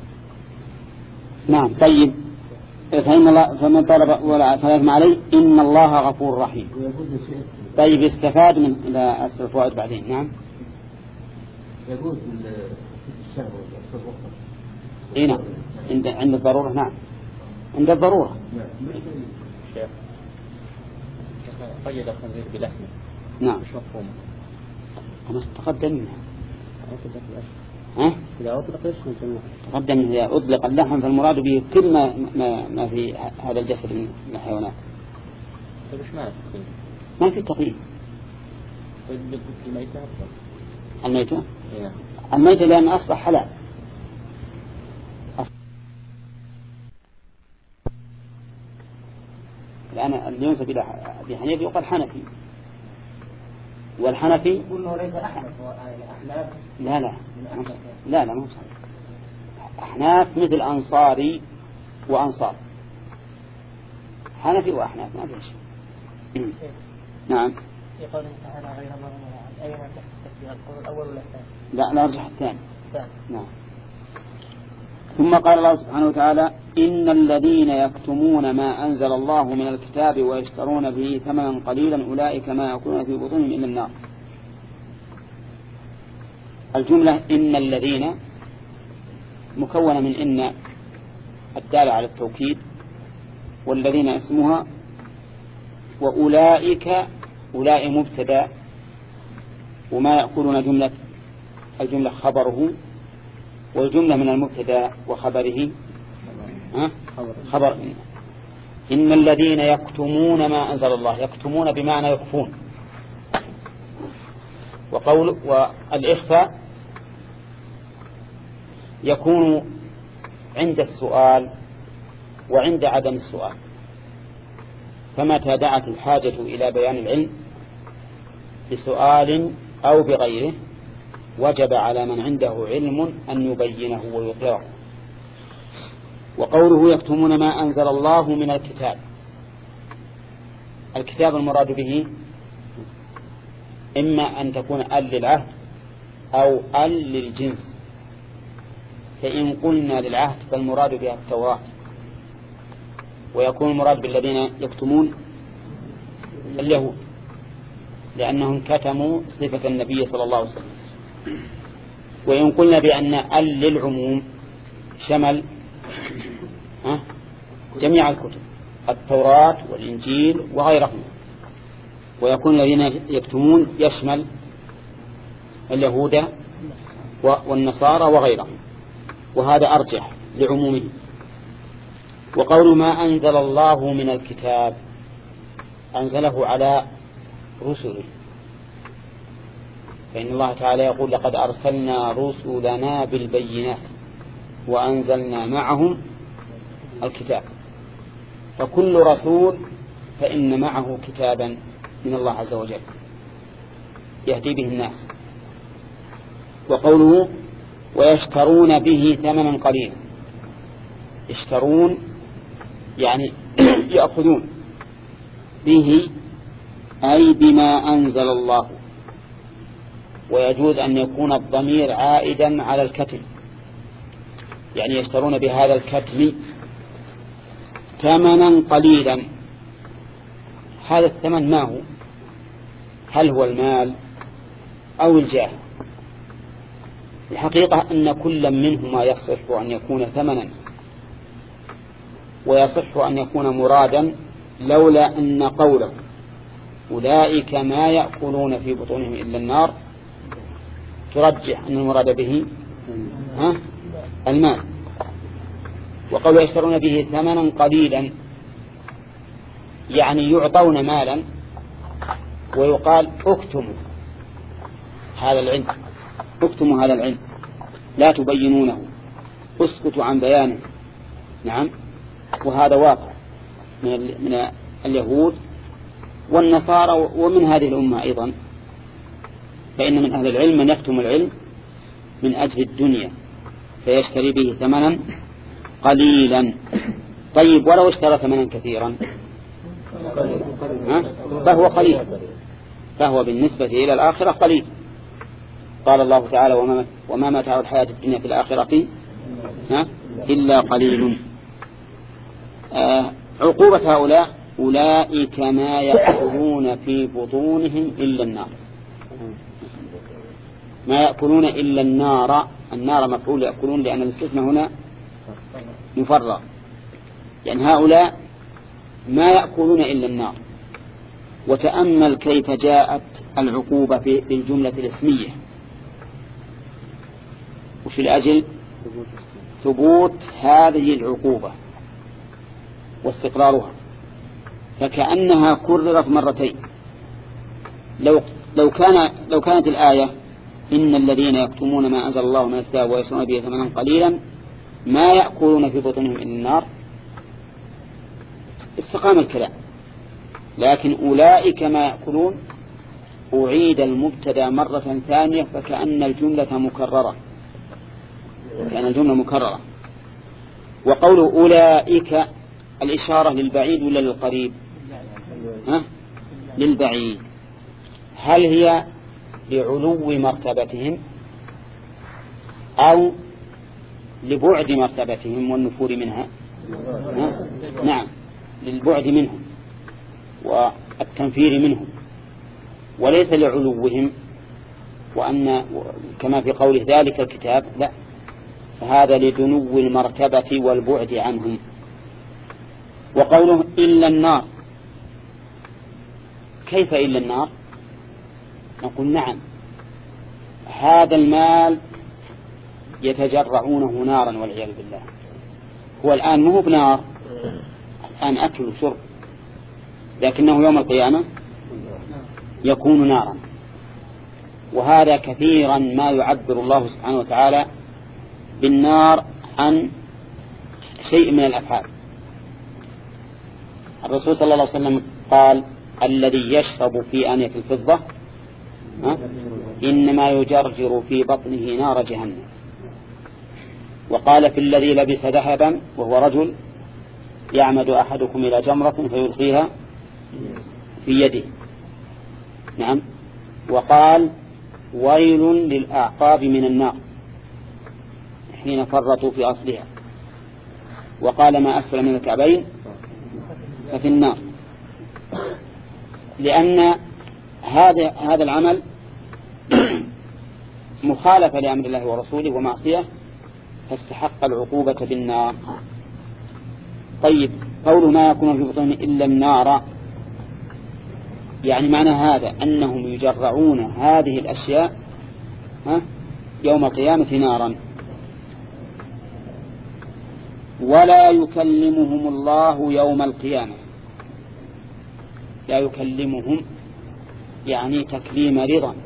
نعم. طيب فإن الله فمن طلب ولا فلازم عليه إن الله غفور رحيم. طيب استفاد من لا أسر الفوائد بعدين. نعم يجوز الشهوة إيه نعم عند عند الضرورة. نعم عند الضرورة. شيخ قيد الخنزير بلحمه. نعم مش مفهوم. أنا تقدم منها. ها؟ إذا أطلق اسم الجنة. تقدم إذا أطلق اللحم فالمراد به كل ما ما, ما في هذا الجسد من الحيوانات. طيب إيش معنى التقييد؟ ما في تقييد. طيب الميتة أفضل. الميتة؟ إيه. الميتة لأن أصبح حلال. الآن اللي ينسب إلى أبي حنيفة يقال حنفي، والحنفي يقول ليس أحنف أحناف. لا لا لا لا مو صحيح. أحناف مثل أنصاري وأنصار، حنفي وأحناف ما في شيء. نعم. في قوله تعالى غير مغضوب أين تحت القول الأول ولا الثاني؟ لا لا أرجح الثاني. الثاني. نعم. ثم قال الله سبحانه وتعالى إن الذين يكتمون ما أنزل الله من الكتاب ويشترون به ثمنا قليلا أولئك ما يأكلون في بطونهم إلا النار. الجملة إن الذين مكونة من إن الدالة على التوكيد، والذين اسمها، وأولئك أولئك مبتدأ، وما يأكلون جملة الجملة خبره، والجملة من المبتدأ وخبره ها؟ خبر إن. إن الذين يكتمون ما أنزل الله، يكتمون بمعنى يخفون. وقول والإخفاء يكون عند السؤال وعند عدم السؤال، فمتى دعت الحاجة إلى بيان العلم بسؤال أو بغيره وجب على من عنده علم أن يبينه ويظهره. وقوله يكتمون ما أنزل الله من الكتاب، الكتاب المراد به إما أن تكون ال للعهد أو ال للجنس، فإن قلنا للعهد فالمراد بها التوراة، ويكون المراد بالذين يكتمون اليهود لأنهم كتموا صفة النبي صلى الله عليه وسلم. وإن قلنا بأن ال للعموم شمل جميع الكتب التوراة والإنجيل وغيرهم، ويكون الذين يكتمون يشمل اليهود والنصارى وغيرهم، وهذا أرجح لعمومه. وقول ما أنزل الله من الكتاب أنزله على رسله، فإن الله تعالى يقول لقد أرسلنا رسلنا بالبينات وأنزلنا معهم الكتاب، فكل رسول فإن معه كتابا من الله عز وجل يهدي به الناس. وقوله ويشترون به ثمنا قليلا، يشترون يعني يأخذون به أي بما أنزل الله، ويجوز أن يكون الضمير عائدا على الكتم، يعني يشترون بهذا الكتم ثمنا قليلا. هذا الثمن ما هو؟ هل هو المال أو الجاه؟ الحقيقة أن كل منهما يصح أن يكون ثمنا، ويصح أن يكون مرادا، لولا أن قوله أولئك ما يأكلون في بطونهم إلا النار ترجح أن المراد به ها المال. وقالوا يشترون به ثمنا قليلا يعني يعطون مالا ويقال اكتموا هذا العلم، اكتموا هذا العلم لا تبينونه، اسكتوا عن بيانه. نعم، وهذا واقع من, من اليهود والنصارى ومن هذه الأمة أيضا، فإن من أهل العلم من يكتم العلم من أجل الدنيا فيشتري به ثمنا قليلا. طيب ولو اشترى ثمنا كثيرا فهو قليل، فهو بالنسبة إلى الآخرة قليل. قال الله تعالى وما, وما متاع الحياة الدنيا في الآخرة إلا قليل. آه عقوبة هؤلاء أولئك ما يأكلون في بطونهم إلا النار، ما يأكلون إلا النار. النار مفعول يأكلون لأن الاستثناء هنا مفرغ، يعني هؤلاء ما يأكلون إلا النار. وتأمل كيف جاءت العقوبة في الجملة الاسمية، وفي الأجل ثبوت هذه العقوبة واستقرارها، فكأنها كررت مرتين. لو لو كان لو كانت الآية إن الذين يكتمون ما أنزل الله من الكتاب ويشترون به ثمنا قليلا ما يأكلون في بطونهم إلا النار استقام الكلام، لكن أولئك ما يأكلون أعيد المبتدا مرة ثانية فكأن الجملة مكررة، كأن الجملة مكررة. وقول أولئك الإشارة للبعيد ولا للقريب؟ ها؟ للبعيد. هل هي لعلو مرتبتهم أو لبعد مرتبتهم والنفور منها؟ ها؟ نعم، للبعد منهم والتنفير منهم، وليس لعلوهم وأن كما في قوله ذلك الكتاب، لا، فهذا لدنو المرتبة والبعد عنهم. وقوله إلا النار، كيف إلا النار؟ نقول نعم، هذا المال يتجرعونه نارا والعياذ بالله. هو الآن مو بنار، الآن أكل وشرب، لكنه يوم القيامة يكون نارا. وهذا كثيرا ما يعبر الله سبحانه وتعالى بالنار عن شيء من الأفعال. الرسول صلى الله عليه وسلم قال الذي يشرب في آنية الفضة إنما يجرجر في بطنه نار جهنم. وقال في الذي لبس ذهبا وهو رجل يعمد أحدكم إلى جمرة فيلقيها في يده. نعم. وقال ويل للأعقاب من النار حين فرطوا في أصلها. وقال ما أسفل من الكعبين ففي النار، لأن هذا هذا العمل مخالفة لأمر الله ورسوله ومعصية فاستحق العقوبة بالنار. طيب قوله ما يكون في بطونهم إلا النار، يعني معنى هذا أنهم يجرعون هذه الأشياء ها يوم القيامة نارا. ولا يكلمهم الله يوم القيامة، لا يكلمهم يعني تكليم رضا.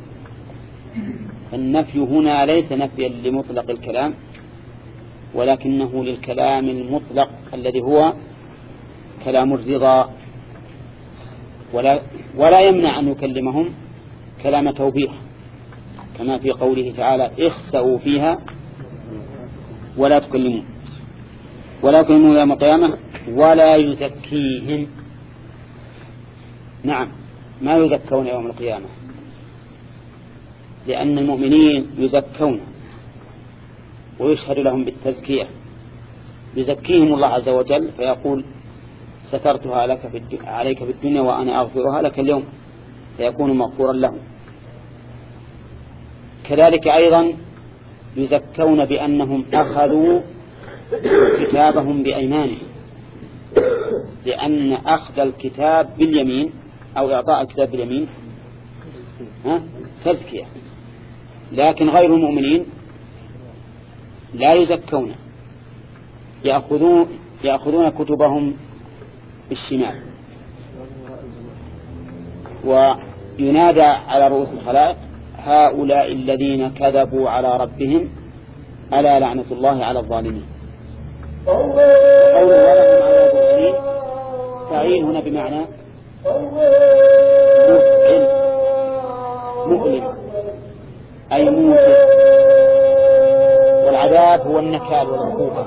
النفي هنا ليس نفيا لمطلق الكلام ولكنه للكلام المطلق الذي هو كلام الرضا، ولا, ولا يمنع أن يكلمهم كلام توبيخ كما في قوله تعالى اخسأوا فيها ولا تكلمون ولا يكلمون يوم القيامة ولا يزكيهم. نعم، ما يزكون يوم القيامة لأن المؤمنين يزكون ويشهد لهم بالتزكية، يزكيهم الله عز وجل فيقول سترتها لك في الد... عليك في الدنيا وأنا أغفرها لك اليوم، فيكون مغفورا لهم. كذلك أيضا يزكون بأنهم أخذوا كتابهم بأيمانهم، لأن أخذ الكتاب باليمين أو إعطاء الكتاب باليمين ها تزكية، لكن غير المؤمنين لا يزكون، يأخذون, يأخذون كتبهم بالشمال، وينادى على رؤوس الخلائق هؤلاء الذين كذبوا على ربهم ألا لعنة الله على الظالمين. قول ولهم على الظالمين تعين هنا بمعنى مفعل مؤلم أي موجب، والعذاب هو النكال والعقوبة.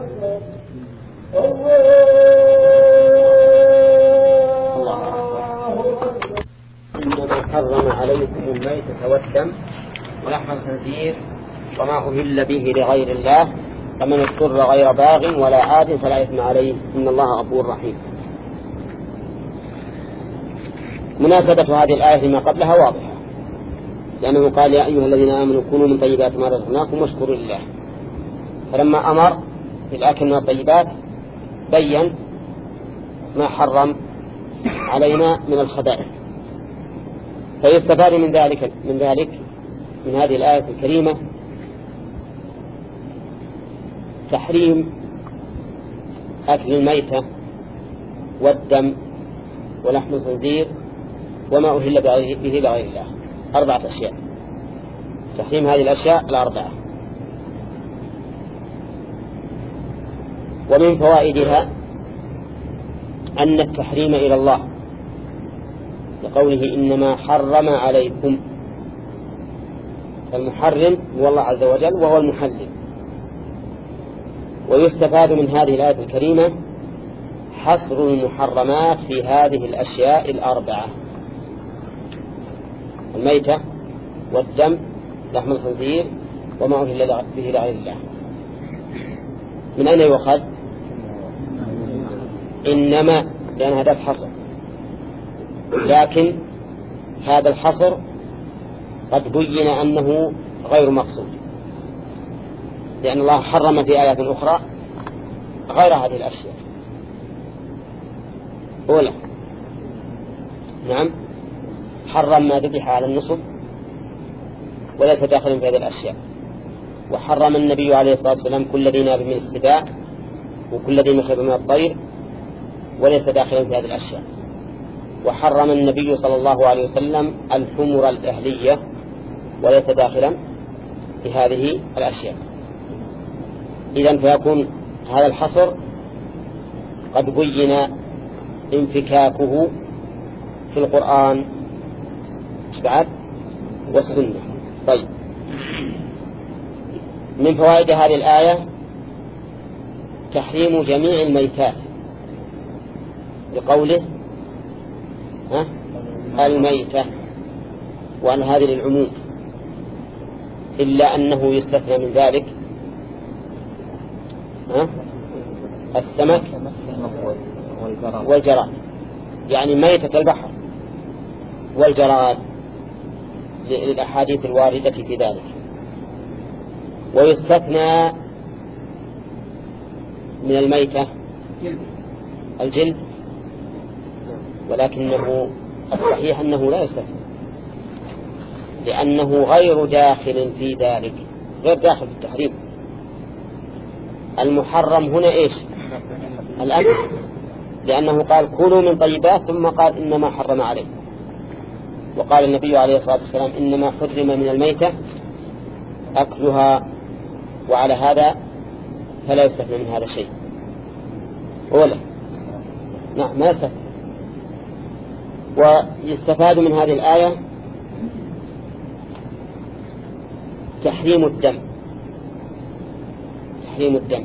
إنما حرم عليكم الميتة والدم ولحم الخنزير وما أهل به لغير الله فمن اضطر غير باغ ولا عاد فلا إثم عليه إن الله غفور رحيم. مناسبة هذه الآية لما قبلها واضحة، لأنه قال يا أيها الذين آمنوا كونوا من طيبات ما رزقناكم واشكروا لله، فلما أمر بالأكل من الطيبات بين ما حرم علينا من الخبائث. فيستفاد من ذلك من ذلك من هذه الآية الكريمة تحريم أكل الميتة والدم ولحم الخنزير وما أهل به لغير الله، أربعة أشياء، تحريم هذه الأشياء الأربعة. ومن فوائدها أن التحريم إلى الله لقوله إنما حرم عليكم، المحرم هو الله عز وجل وهو المحلل. ويستفاد من هذه الآية الكريمة حصر المحرمات في هذه الأشياء الأربعة: الميتة والدم لحم الخنزير وما أهل به لغير الله. من أين يؤخذ؟ إنما، لأن هذا الحصر، لكن هذا الحصر قد بين أنه غير مقصود، لأن الله حرم في آيات أخرى غير هذه الأشياء. أولا نعم حرم ما ذبح على النصب وليس داخلا في هذه الأشياء، وحرم النبي عليه الصلاة والسلام كل ذي ناب من السباع وكل ذي مخيب من الطير وليس داخلا في هذه الأشياء، وحرم النبي صلى الله عليه وسلم الحمر الأهلية وليس داخلا في هذه الأشياء. إذن فيكون هذا الحصر قد بين انفكاكه في القرآن بعد والسنة. طيب، من فوائد هذه الآية تحريم جميع الميتات بقوله ها الميتة، وأن هذه للعموم، إلا أنه يستثنى من ذلك ها السمك والجراد، يعني ميتة البحر والجراد للأحاديث الواردة في ذلك. ويستثنى من الميتة الجلد، ولكنه الصحيح أنه لا يستثنى، لأنه غير داخل في ذلك، غير داخل في التحريم. المحرم هنا إيش؟ الأكل، لأنه قال كلوا من طيبات ثم قال إنما حرم عليه، وقال النبي عليه الصلاة والسلام إنما حرم من الميتة أكلها، وعلى هذا فلا يستثنى من هذا شيء. أولا نعم ما يستثنى. ويستفاد من هذه الآية تحريم الدم، تحريم الدم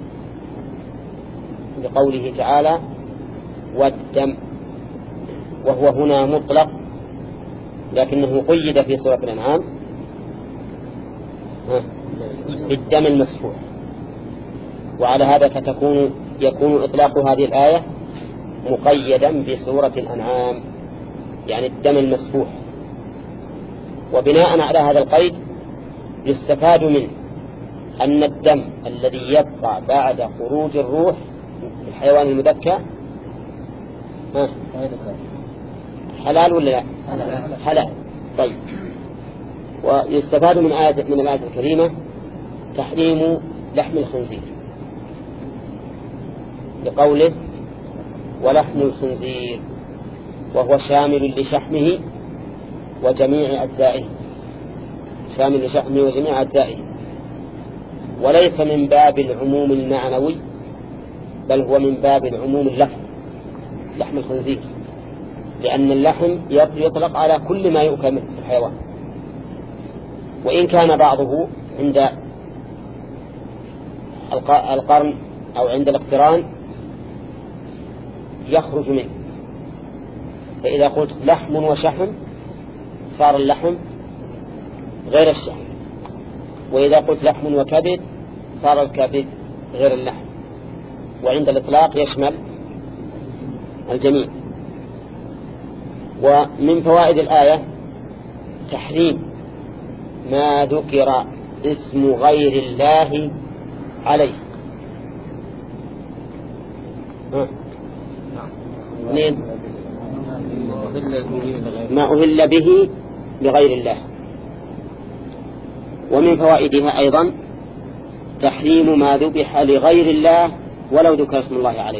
لقوله تعالى والدم، وهو هنا مطلق لكنه قيد في سورة الأنعام بالدم المسفوح، وعلى هذا فتكون يكون إطلاق هذه الآية مقيدا بسورة الأنعام، يعني الدم المسفوح. وبناء على هذا القيد يستفاد منه أن الدم الذي يبقى بعد خروج الروح في الحيوان المذكى حلال ولا لا؟ حلال. طيب، ويستفاد من آية من الآية الكريمة تحريم لحم الخنزير لقوله ولحم الخنزير، وهو شامل لشحمه وجميع أجزائه، شامل لشحمه وجميع أجزائه، وليس من باب العموم المعنوي بل هو من باب العموم اللفظ، لحم الخنزير، لأن اللحم يطلق على كل ما يؤكل من الحيوان، وإن كان بعضه عند القرن أو عند الاقتران يخرج منه. فإذا قلت لحم وشحم صار اللحم غير الشحم، وإذا قلت لحم وكبد صار الكبد غير اللحم، وعند الإطلاق يشمل الجميع. ومن فوائد الآية تحريم ما ذكر اسم غير الله عليه. اثنين ما أهل به لغير الله. ومن فوائدها أيضا تحريم ما ذبح لغير الله ولو ذكر اسم الله عليه،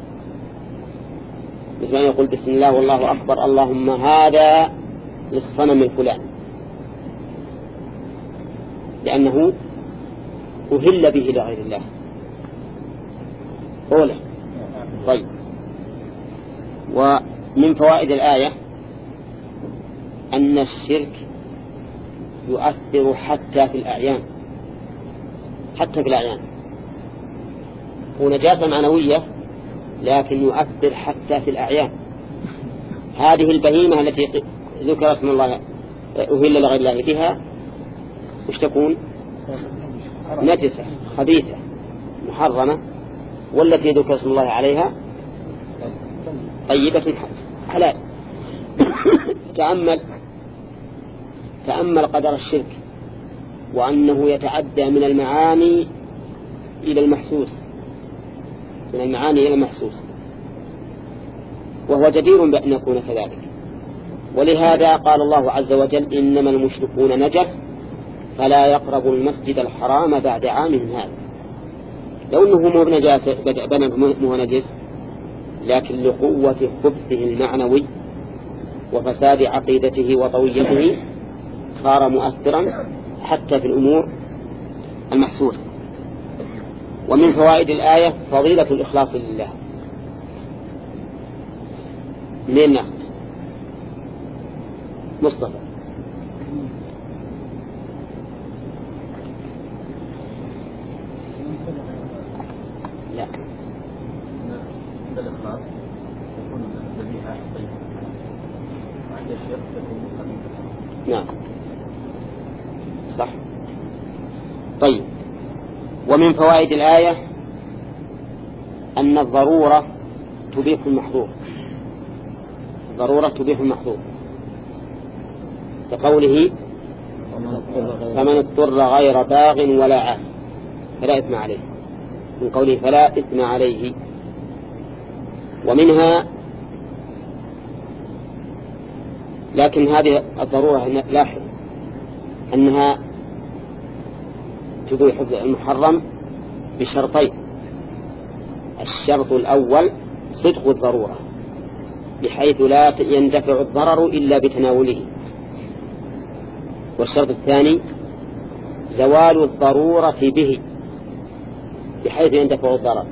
مثل أن يقول بسم الله والله أكبر اللهم هذا للصنم الفلان، لأنه أهل به لغير الله. أولا طيب. ومن فوائد الآية أن الشرك يؤثر حتى في الأعيان، حتى في الأعيان هو نجاسة معنوية لكن يؤثر حتى في الأعيان. هذه البهيمة التي ذكر اسم الله أهل لغير الله بها وش تكون؟ نجسة خبيثة محرمة، والتي ذكر اسم الله عليها طيبة حلال. تأمل تأمل قدر الشرك وأنه يتعدى من المعاني إلى المحسوس، من المعاني إلى المحسوس، وهو جدير بأن يكون كذلك. ولهذا قال الله عز وجل إنما المشركون نجس فلا يقربوا المسجد الحرام بعد عامهم هذا. لو أنه مو بنجاسة مو نجس، لكن لقوة خبثه المعنوي وفساد عقيدته وطويته صار مؤثرا حتى في الأمور المحسوسة. ومن فوائد الآية فضيلة الإخلاص لله. منين نأخذ؟ مصطفى. لا الإخلاص يكون ذبيحة طيبة وعند الشرك تكون خبيثة. نعم صح. طيب. ومن فوائد الآية أن الضرورة تبيح المحظور، الضرورة تبيح المحظور، كقوله فمن اضطر غير باغ ولا عاد فلا إثم عليه، من قوله فلا إثم عليه. ومنها لكن هذه الضرورة لاحظ أنها تبيح المحرم بشرطين. الشرط الأول صدق الضرورة بحيث لا يندفع الضرر إلا بتناوله، والشرط الثاني زوال الضرورة به بحيث يندفع الضرر.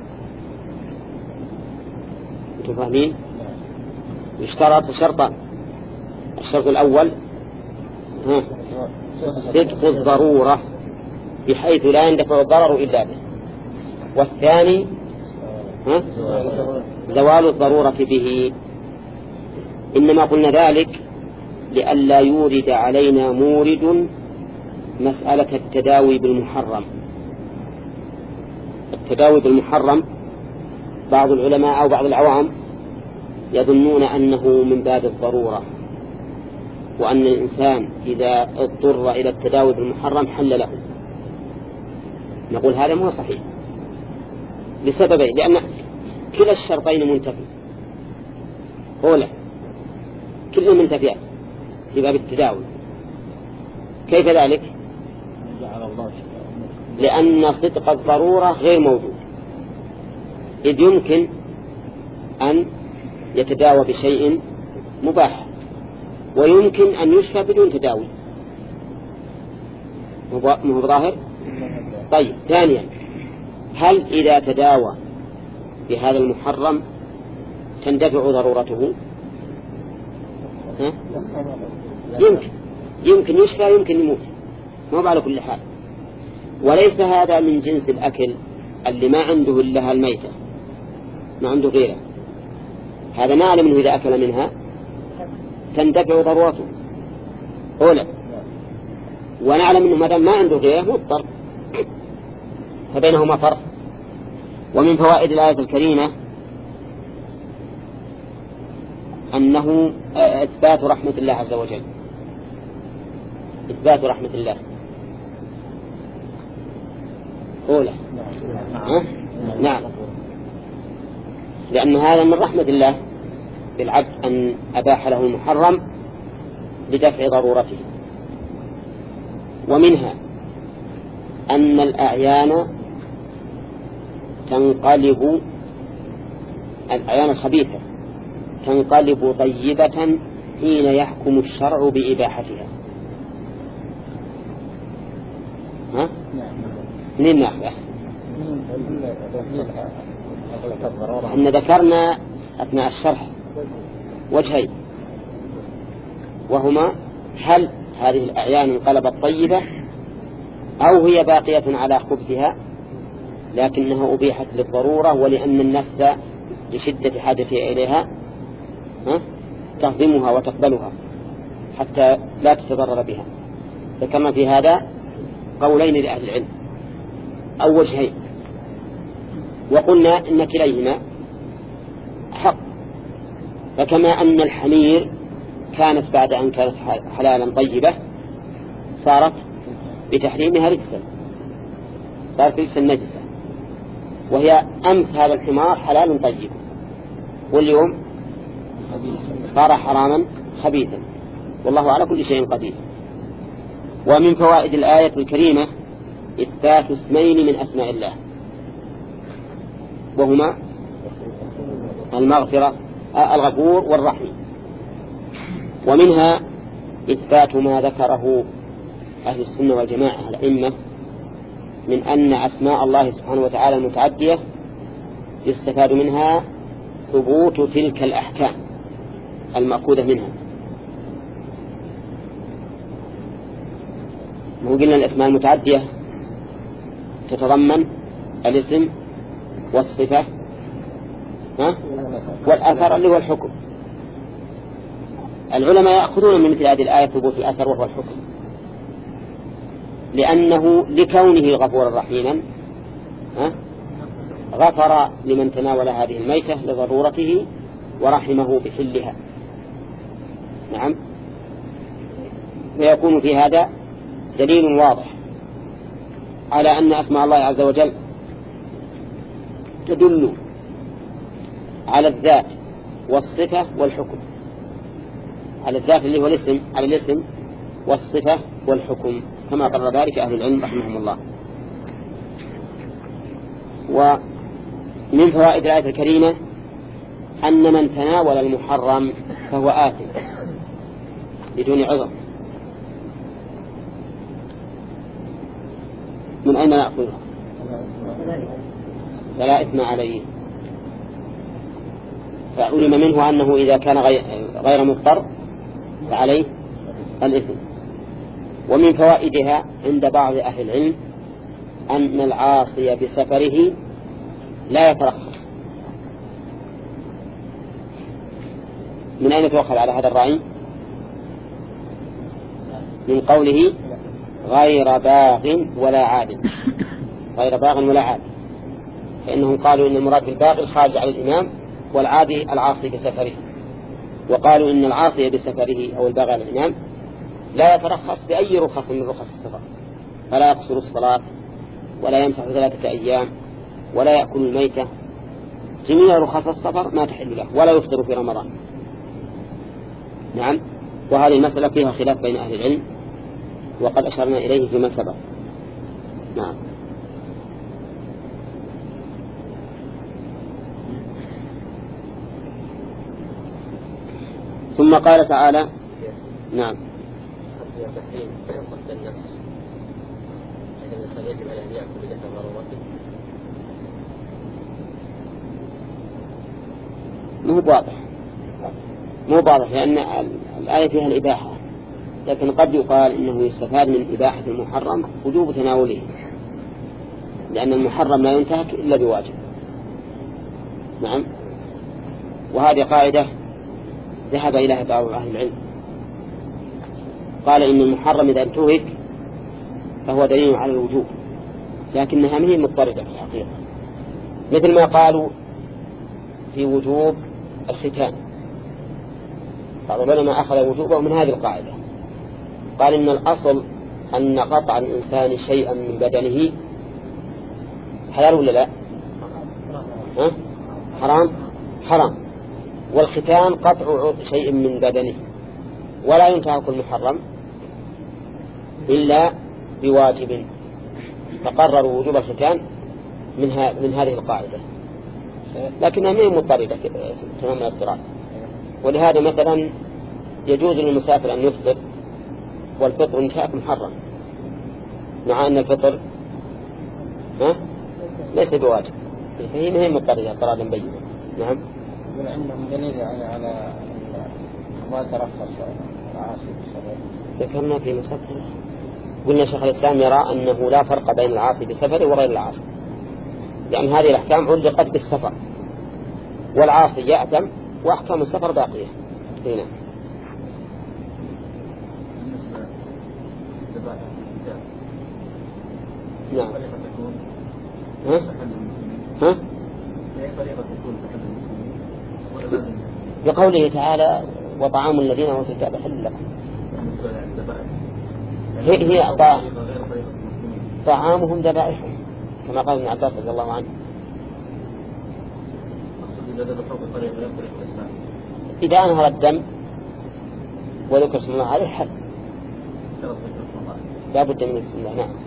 أنتم فاهمين؟ يشترط شرطان. الشرط الأول ها صدق الضرورة بحيث لا يندفع الضرر إلا به، والثاني ها زوال الضرورة به. إنما قلنا ذلك لئلا يورد علينا مورد مسألة التداوي بالمحرم. التداوي بالمحرم بعض العلماء أو بعض العوام يظنون أنه من باب الضرورة، وأن الإنسان إذا اضطر إلى التداوي بالمحرم حل له. نقول هذا مو صحيح لسببين: لأن كلا الشرطين منتفي، أولا كل منتفيات في باب التداوي. كيف ذلك؟ لأن صدق الضرورة غير موجود، إذ يمكن أن يتداوى بشيء مباح ويمكن أن يشفى بدون تداوي، مو ظاهر؟ طيب ثانيا، هل إذا تداوى بهذا المحرم تندفع ضرورته؟ ها؟ يمكن يمكن يشفى يمكن يموت، ما على كل حال. وليس هذا من جنس الأكل اللي ما عنده إلا الميتة، ما عنده غيره، هذا نعلم أنه إذا أكل منها تندفع ضرورته أولا، ونعلم أنه مدام ما عنده غيره مضطر، فبينهما فرق. ومن فوائد الآية الكريمة أنه إثبات رحمة الله عز وجل، إثبات رحمة الله أولى. نعم. نعم، لأن هذا من رحمة الله بالعبد أن أباح له المحرم لدفع ضرورته. ومنها أن الأعيان تنقلب، الأعيان الخبيثة تنقلب طيبة حين يحكم الشرع بإباحتها. ها؟ منين نأخذ؟ أن ذكرنا أثناء الشرح وجهين، وهما هل هذه الأعيان انقلبت طيبة أو هي باقية على خبثها لكنها أبيحت للضرورة ولأن النفس لشدة حاجتها إليها تهضمها وتقبلها حتى لا تتضرر بها. ذكرنا في هذا قولين لأهل العلم أو وجهين، وقلنا إن كليهما حق. فكما أن الحمير كانت بعد أن كانت حلالا طيبة صارت بتحريمها رجسا، صارت رجسا نجسا، وهي أمس هذا الحمار حلال طيب واليوم صار حراما خبيثا، والله على كل شيء قدير. ومن فوائد الآية الكريمة إثبات اسمين من أسماء الله، وهما المغفرة الغفور والرحيم. ومنها إثبات ما ذكره أهل السنة والجماعة الأئمة من أن أسماء الله سبحانه وتعالى المتعدية يستفاد منها ثبوت تلك الأحكام المأخوذة منها. وقلنا الأسماء المتعدية تتضمن الاسم والصفة ها؟ والأثر اللي هو الحكم. العلماء يأخذون من مثل هذه الآية ثبوت الأثر وهو الحكم، لأنه لكونه غفورا رحيما غفر لمن تناول هذه الميتة لضرورته ورحمه بحلها. نعم، ويكون في هذا دليل واضح على أن أسماء الله عز وجل تدل على الذات والصفة والحكم، على الذات اللي هو الاسم، على الاسم والصفة والحكم، كما قرر ذلك أهل العلم رحمهم الله. ومن فوائد الآية الكريمة أن من تناول المحرم فهو آثم بدون عذر. من أين نأخذها؟ فلا إثم عليه. فعلم منه أنه إذا كان غير مضطر فعليه الإثم. ومن فوائدها عند بعض أهل العلم أن العاصي بسفره لا يترخص. من أين تؤخذ على هذا الرأي؟ من قوله غير باغ ولا عاد، غير باغ ولا عاد، فإنهم قالوا إن المراد بالباغ الخارج على الإمام والعادي العاصي بسفره، وقالوا إن العاصي بسفره أو الباغ على الإمام لا يترخص بأي رخص من رخص السفر، فلا يقصر الصلاة ولا يمسح ثلاثة أيام ولا يأكل الميتة، جميع رخص السفر ما تحل له، ولا يفطر في رمضان. نعم، وهذه المسألة فيها خلاف بين أهل العلم، وقد أشرنا إليه فيما سبق. نعم. ثم قال تعالى نعم مو واضح مو واضح لأن الآية فيها الإباحة، لكن قد يقال إنه يستفاد من إباحة المحرم وجوب تناوله، لأن المحرم لا ينتهك إلا بواجب. نعم. وهذه قاعدة ذهب إليها بعض أهل العلم، قال إن المحرم إذا انتهك فهو دليل على الوجوب، لكنها منه مضطردة في الحقيقة، مثل ما قالوا في وجوب الختان. بعض العلماء أخذ وجوبه من هذه القاعدة، قال إن الأصل أن قطع الإنسان شيئا من بدنه حلال ولا لا؟ ها؟ حرام حرام. والختان قطع شيء من بدنه، ولا ينتهك المحرم إلا بواجب، فقرروا وجوب الختان من, من هذه القاعدة، لكنها من مضطردة تمام الاضطراد. ولهذا مثلا يجوز للمسافر أن يفطر، والفطر انتهاك محرم، مع أن الفطر ها؟ ليس بواجب، فهي مهم مضطردة اضطرادا بينا. نعم. عندهم دليل يعني على ما ترخص العاصي بالسفر. ذكرنا في مسافر قلنا شيخ الإسلام يرى أنه لا فرق بين العاصي بالسفر وغير العاصي، لأن يعني هذه الأحكام علقت بالسفر، والعاصي يأثم وأحكام السفر باقية. هنا نعم. ها؟ ها؟ بقوله تعالى وطعام الذين أوتوا الكتاب حل لكم، هي هي طعامهم ذبائحهم كما قال ابن عباس رضي الله عنه. إذا أنهر الدم وذكر اسم الله عليه حل، لا بد من اسم الله. نعم.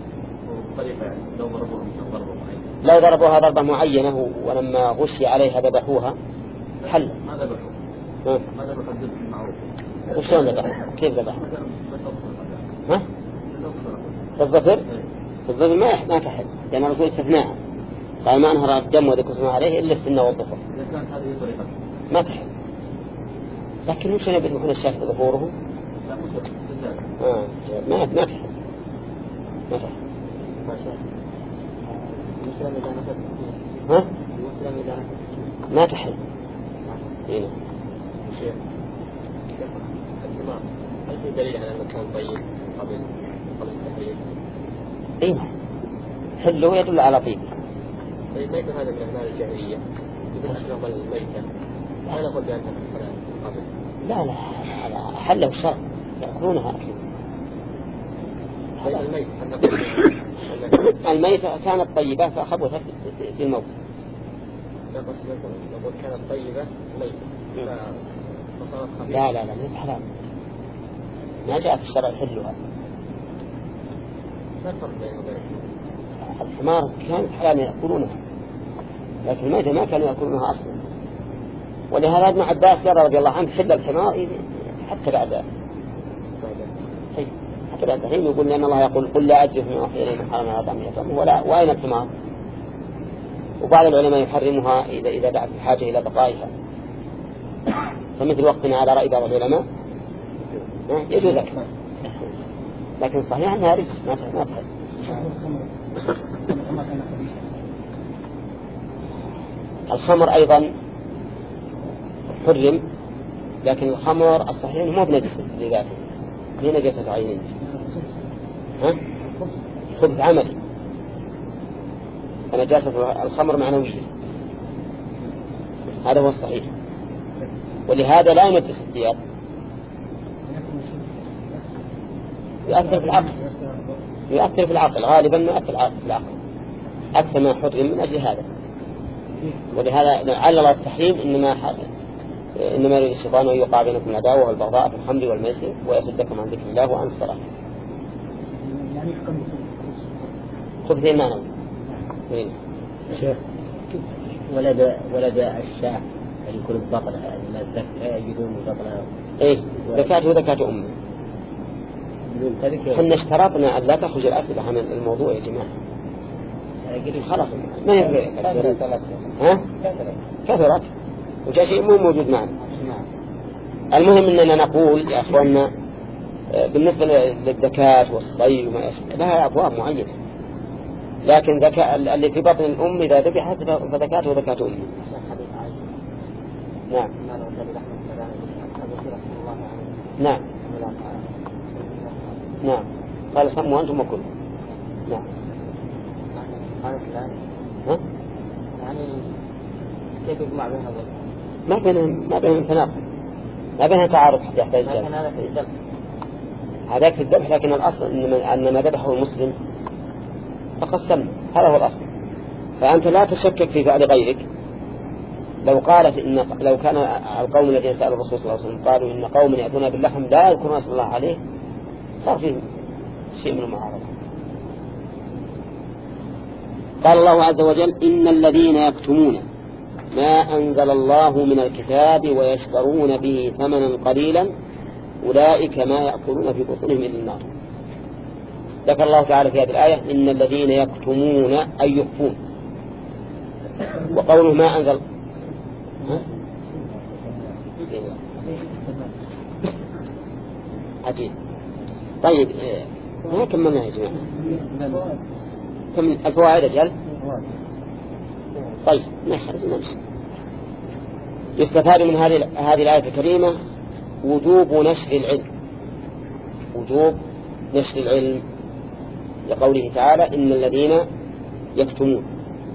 لو ضربوها ضربة معينة ولما غشي عليها ذبحوها حل. ما ذبحوا ما ذبحوا الذبح المعروف. وشلون ذبح؟ كيف ذبح؟ ها؟ الظفر؟ الظفر ما ما تحل، لأن الرسول استثناها، قال ما أنهر الدم وذكر اسمه عليه إلا السن والظفر. إذا كانت هذه طريقة ما تحل. لكن وش نبي نحن الشاف ظفوره؟ لا مش آه. ما ما تحل ما تحل. المسلم إذا نسب ها؟ المسلم إذا نسب ما تحل. هنا شيء هل في دليل على أنه كان طيب قبل قبل التحريم؟ إيه حله يدل على طيب. طيب ما يكون هذا من أعمال الجاهلية إذا أشرب الميتة لا نقول بأنها حلال قبل. لا لا على حله الشرع يأكلونها أكل. طيب الميت الميتة كانت طيبة فأخبثت في الموت. لا قصد نقول كانت طيبة ميتة فصارت خبيثة. لا لا لا ليس حرام، ما جاء في الشرع حلها. ما الفرق بين وبين الحمار كانت حلال يأكلونها، لكن الميتة ما كانوا يأكلونها أصلا. ولهذا ابن عباس يرى رضي الله عنه حل الحمار حتى بعد حتى بعد حين يقول لأن الله يقول قل لا أجري فيما أوحي إلي من حرم على طعام يطعمه ولا وأين الحمار. وبعض العلماء يحرمها إذا إذا دعت الحاجة إلى بقائها، فمثل وقتنا على رأي بعض العلماء يجوز ذلك، لكن صحيح أنها رجس ما ما تحل. الخمر أيضا حرم، لكن الخمر الصحيح مو بنجسة لذاته، هي نجسة عينين. ها؟ خبث عملي، فنجاسة الخمر معنوية، هذا هو الصحيح. ولهذا لا ينجس الثياب، يؤثر في العقل يؤثر في العقل غالبا ما يؤثر في العقل أكثر ما حرم من أجل هذا. ولهذا علل التحريم إنما إنما يريد الشيطان أن يوقع بينكم العداوة والبغضاء في الخمر والميسر ويصدكم عن ذكر الله وعن الصلاة. خبثين معنوي. وين؟ شيخ ولد ولد الشاة اللي يكون ببطنها يعني ما يجدون ببطنها. إيه زكاته وزكاة أمه. حنا اشترطنا أن لا تخرج الأسئلة عن الموضوع يا جماعة. خلاص ما يفرق. ها؟ كثرت وجاء شيء مو موجود معنا. المهم أننا نقول يا أخواننا بالنسبة للزكاة والصيد وما يشبه لها أبواب معينة، لكن زكاة اللي في بطن الأم إذا ذبحت فزكاته وزكاة أمه. نعم نعم نعم قال سموا أنتم وكل. نعم ها؟ يعني كيف يجمع بين هذول؟ ما بين ما بين تناقض، ما بين تعارض حتى يحتاج جمع. لكن هذا في الذبح. هذاك في الذبح، لكن الأصل أن ما ذبحه المسلم فقد سمى، هذا هو الأصل. فأنت لا تشكك في فعل غيرك. لو قالت إن لو كان القوم الذين سألوا الرسول صلى الله عليه وسلم قالوا إن قوم يأتون باللحم لا يذكرون اسم الله عليه صار فيه شيء من المعارضة. قال الله عز وجل إن الذين يكتمون ما أنزل الله من الكتاب ويشترون به ثمنا قليلا أولئك ما يأكلون في بطونهم إلا النار. ذكر الله تعالى في هذه الآية إن الذين يكتمون أي يخفون، وقوله ما أنزل ها؟ عجيب. طيب ما كملنا يا جماعة، كم الفوائد أجل. طيب نحرز نمشي. يستفاد من هذه هذه الآية الكريمة وجوب نشر العلم، وجوب نشر العلم لقوله تعالى إن الذين يكتمون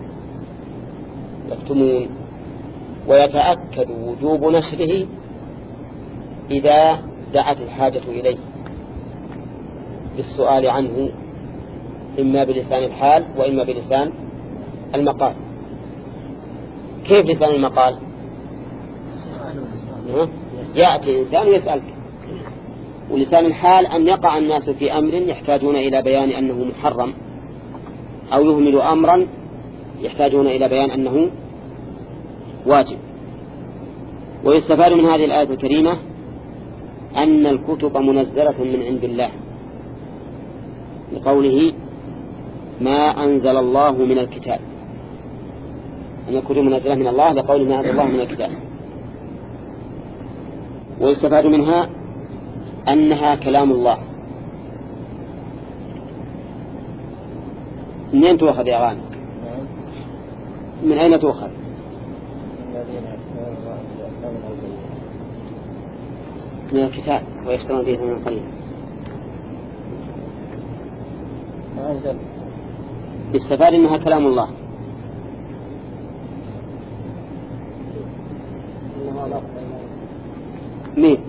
يكتمون ويتأكد وجوب نشره إذا دعت الحاجة إليه بالسؤال عنه إما بلسان الحال وإما بلسان المقال. كيف لسان المقال؟ يأتي إنسان يسألك. ولسان الحال أن يقع الناس في أمر يحتاجون إلى بيان أنه محرم، أو يهمل أمرا يحتاجون إلى بيان أنه واجب. ويستفاد من هذه الآية الكريمة أن الكتب منزلة من عند الله لقوله ما أنزل الله من الكتاب، أن الكتب منزلة من الله لقوله ما أنزل الله من الكتاب. ويستفاد منها أنها كلام الله. منين تؤخذ يا غانم؟ من أين تؤخذ؟ من الكتاب ويشترون به ثمنا قليلا. يستفاد أنها كلام الله. مين؟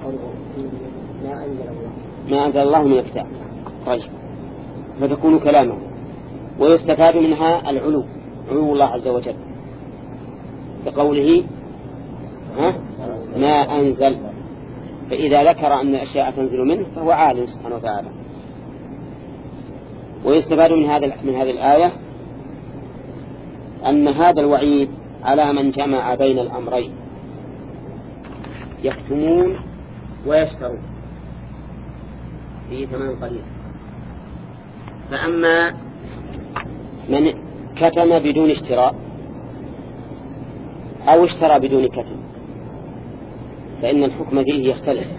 ما أنزل الله من الكتاب. طيب فتكون كلامه. ويستفاد منها العلو، علو الله عز وجل بقوله ها ما أنزل، فإذا ذكر أن الأشياء تنزل منه فهو عالم سبحانه وتعالى. ويستفاد من هذا من هذه الآية أن هذا الوعيد على من جمع بين الأمرين، يكتمون ويشترون به ثمن قليل. فأما من كتم بدون اشتراء أو اشترى بدون كتم فإن الحكم فيه يختلف.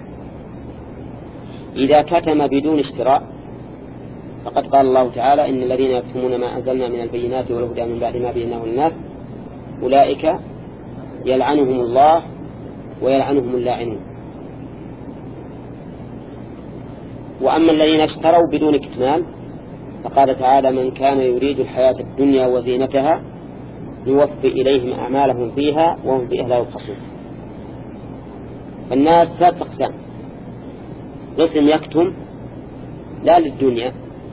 إذا كتم بدون اشتراء فقد قال الله تعالى إن الذين يكتمون ما أنزلنا من البينات والهدى من بعد ما بيناه للناس أولئك يلعنهم الله ويلعنهم اللاعنون. وأما الذين اشتروا بدون كتمان فقال تعالى من كان يريد الحياة الدنيا وزينتها يوفي إليهم أعمالهم فيها وهم فيها لا يبخسون. الناس ثلاث أقسام: قسم يكتم لا للدنيا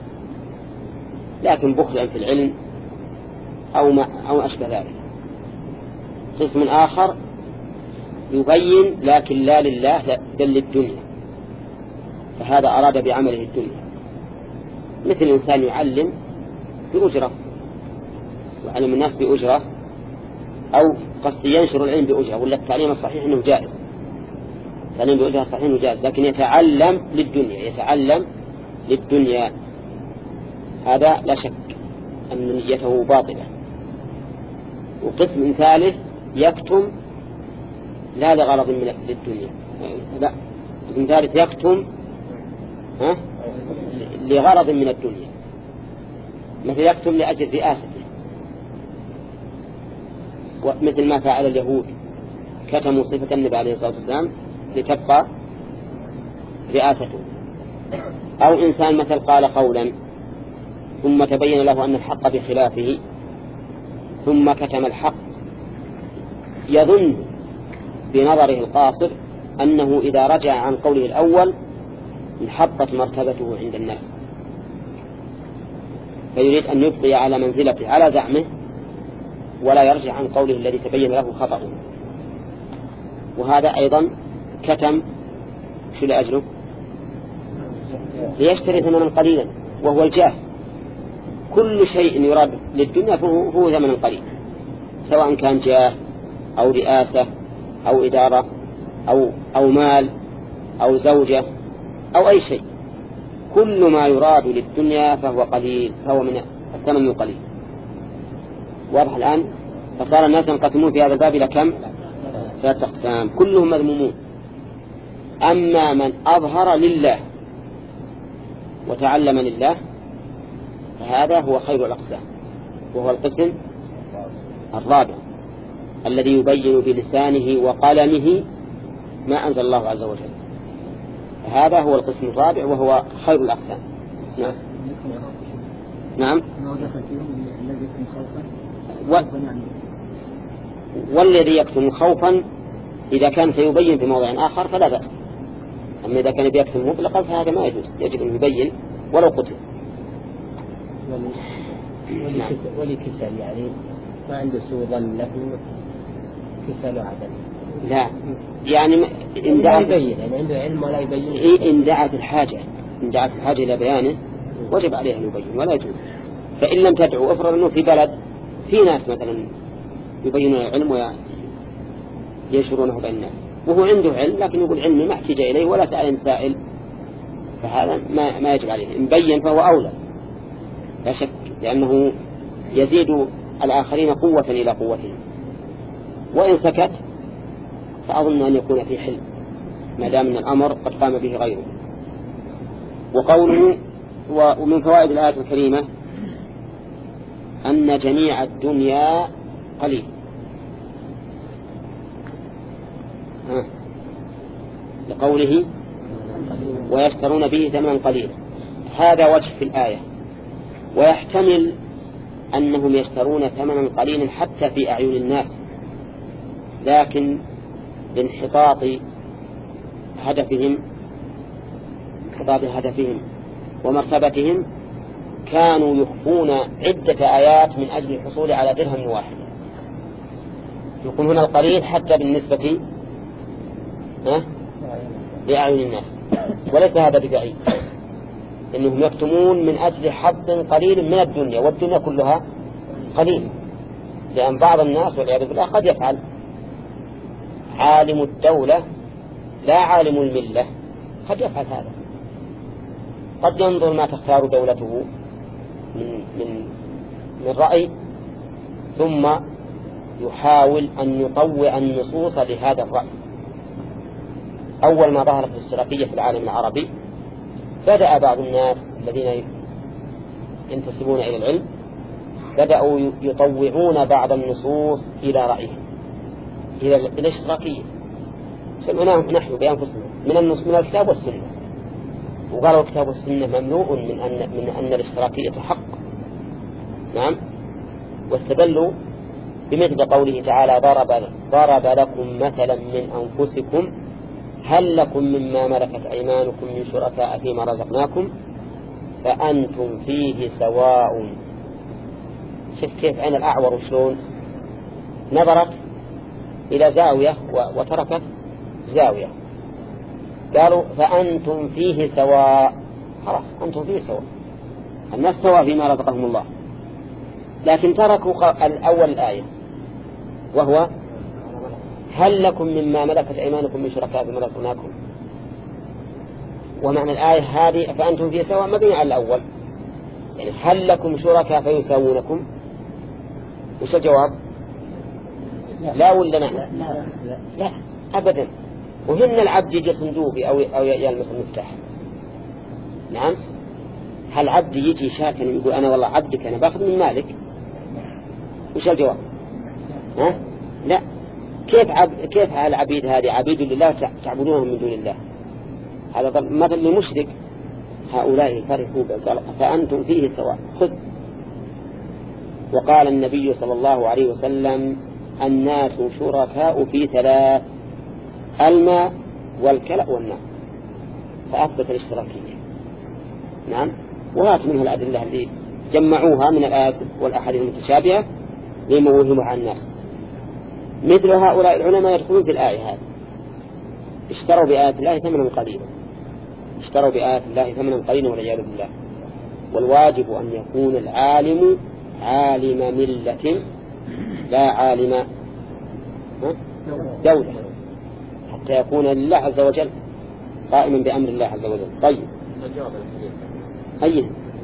لكن بخلا في العلم أو ما أو أشبه ذلك. قسم آخر يبين لكن لا لله بل للدنيا، فهذا أراد بعمله الدنيا. مثل إنسان يعلم بأجرة، يعلم الناس بأجرة، أو قصد ينشر العلم بأجرة، ولا التعليم الصحيح أنه جائز، التعليم بأجرة صحيح أنه جائز، لكن يتعلم للدنيا، يتعلم للدنيا، هذا لا شك أن نيته باطلة. وقسم ثالث يكتم لا لغرض من للدنيا، لا، قسم ثالث يكتم ها لغرض من الدنيا، مثل يكتم لأجل رئاسته، مثل ما فعل اليهود، كتموا صفة النبي عليه الصلاة والسلام لتبقى رئاسته. أو إنسان مثل قال قولا ثم تبين له أن الحق بخلافه ثم كتم الحق، يظن بنظره القاصر أنه إذا رجع عن قوله الأول انحطت مرتبته عند الناس، فيريد أن يبقي على منزلته على زعمه ولا يرجع عن قوله الذي تبين له خطأه. وهذا أيضا كتم شو لأجله؟ ليشتري ثمنا قليلا وهو الجاه. كل شيء يراد للدنيا فهو هو ثمن قليل، سواء كان جاه أو رئاسة أو إدارة أو, أو مال أو زوجة أو أي شيء، كل ما يراد للدنيا فهو قليل، فهو من الثمن قليل. واضح الآن؟ فصار الناس ينقسمون في هذا الباب إلى كم؟ ثلاثة أقسام، كلهم مذمومون. أما من أظهر لله وتعلم لله فهذا هو خير الأقسام، وهو القسم الرابع الذي يبين بلسانه وقلمه ما أنزل الله عز وجل، هذا هو القسم الرابع وهو خير الأقسام. نعم نعم. و... والذي يكتم خوفا إذا كان سيبين في موضع آخر فلا بأس، أما إذا كان يكتم مطلقا فهذا ما يجوز، يجب أن يبين ولو قتل. ولي كسل يعني ما عنده سوء ظن له كسل عدم، لا يعني إن دعت يبين، يعني عنده علم ولا يبين. إيه إن دعت الحاجة، إن دعت الحاجة إلى بيانه وجب عليه أن يبين ولا يجوز. فإن لم تدعو، افرض أنه في بلد في ناس مثلا يبينون العلم وينشرونه بين الناس وهو عنده علم لكن يقول علمي ما احتاج إليه ولا سأل سائل، فهذا ما, ما يجب عليه، إن بين فهو أولى لا شك، لأنه يزيد الآخرين قوة إلى قوتهم. وإن سكت فأظن أن يكون في حلم ما دام من الأمر قد قام به غيره. وقوله ومن فوائد الآية الكريمة أن جميع الدنيا قليل، ها. لقوله ويشترون به ثمنا قليلا، هذا وجه في الآية، ويحتمل أنهم يشترون ثمنا قليلا حتى في أعين الناس، لكن لانحطاط هدفهم انحطاط هدفهم ومرتبتهم كانوا يخفون عدة آيات من أجل الحصول على درهم واحد. يكون هنا القليل حتى بالنسبة لأعين الناس، وليس هذا ببعيد، إنهم يكتمون من أجل حظ قليل من الدنيا، والدنيا كلها قليل، لأن بعض الناس والعياذ بالله قد يفعل عالم الدولة لا عالم الملة، قد يفعل هذا، قد ينظر ما تختار دولته من, من, من رأي ثم يحاول أن يطوع النصوص لهذا الرأي. أول ما ظهرت الاشتراكية في العالم العربي بدأ بعض الناس الذين ينتسبون إلى العلم بدأوا يطوعون بعض النصوص إلى رأيهم، إلى الاشتراكية، سمعناهم نحن بأنفسنا من النص من الكتاب والسنة، وقالوا الكتاب والسنة مملوء من أن من أن الاشتراكية حق. نعم. واستدلوا بمثل قوله تعالى ضرب ضرب لكم مثلا من أنفسكم هل لكم مما ملكت أيمانكم من شركاء فيما رزقناكم فأنتم فيه سواء. شوف كيف عين الأعور شلون نظرت إلى زاوية وتركت زاوية، قالوا فأنتم فيه سواء، خلاص أنتم فيه سواء، الناس سواء فيما رزقهم الله، لكن تركوا الأول الآية وهو هل لكم مما ملكت أيمانكم من شركاء فيما رزقناكم. ومعنى الآية هذه فأنتم في سواء مبني على الأول، يعني هل لكم شركاء فيساوونكم؟ وش الجواب؟ لا ولا نعم؟ لا, لا, لا, لا أبدا. وهن العبد يجي صندوقي أو أو يلمس المفتاح. نعم. هل عبد يجي شاكا يقول أنا والله عبدك أنا باخذ من مالك؟ وش الجواب؟ ها؟ لا. كيف عب... كيف العبيد هذه عبيد لله تعبدونهم من دون الله؟ هذا مثل للمشرك. هؤلاء فرحوا قال فأنتم فيه سواء خذ. وقال النبي صلى الله عليه وسلم الناس شركاء في ثلاث: الماء والكلأ والنار، فأثبت الاشتراكية. نعم. وهات منها الأدلة اللي جمعوها من الآيات والأحاديث المتشابهة ليموهموا عن الناس. مثل هؤلاء العلماء يدخلون في الآية هذه، اشتروا بآيات الله ثمنا قليلا، اشتروا بآيات الله ثمنا قليلا والعياذ بالله. والواجب أن يكون العالم عالم ملة لا عالم دولة، حتى يكون لله عز وجل قائما بأمر الله عز وجل. طيب أيه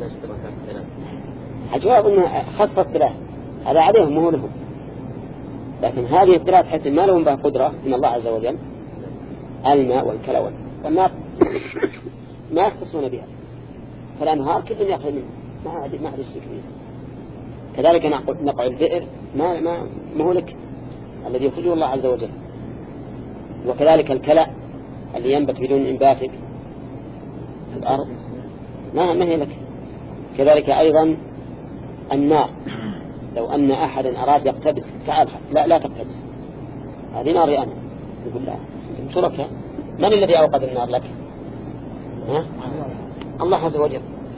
الجواب أنه خص الثلاث هذا عليهم مو لهم، لكن هذه الثلاث حتى ما لهم بها قدرة من الله عز وجل: الماء والكلى والنار ما يختصون بها، فالأنهار كل يأخذ منه ما عاد ما عاد يستكمل. كذلك نقع البئر ما ما مهلك الذي يخرجه الله عز وجل. وكذلك الكلى اللي ينبت بدون إنباتك في الأرض ما ما هي لك. كذلك أيضا النار، لو أن أحدا أراد يقتبس تعال لا لا تقتبس، هذه ناري أنا. يقول لا شركاء. من الذي أوقد النار لك؟ ها؟ الله عز وجل.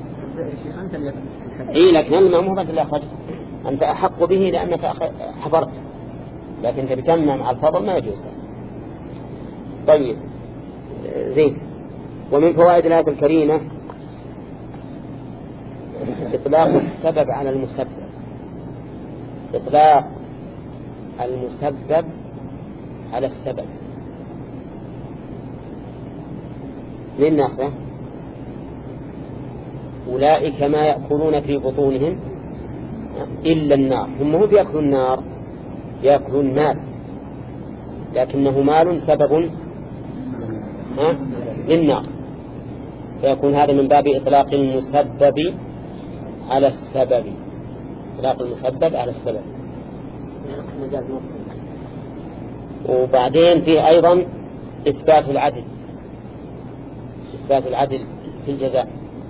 إيه لكن الماء مو بس اللي أخرجته، أنت أحق به لأنك حضرت، لكن تبتمنا مع الفضل ما يجوز. طيب زين. ومن فوائد الآية الكريمة إطلاق السبب على المسبب، إطلاق المسبب على السبب. للناقة أولئك ما يأكلون في بطونهم إلا النار. هم هم يأكلون النار، يأكلون مال، لكنه مال سبب للنار، فيكون هذا من باب إطلاق المسبب على السبب، إطلاق المسبب على السبب. وبعدين فيه أيضا إثبات العدل، إثبات العدل في الجزاء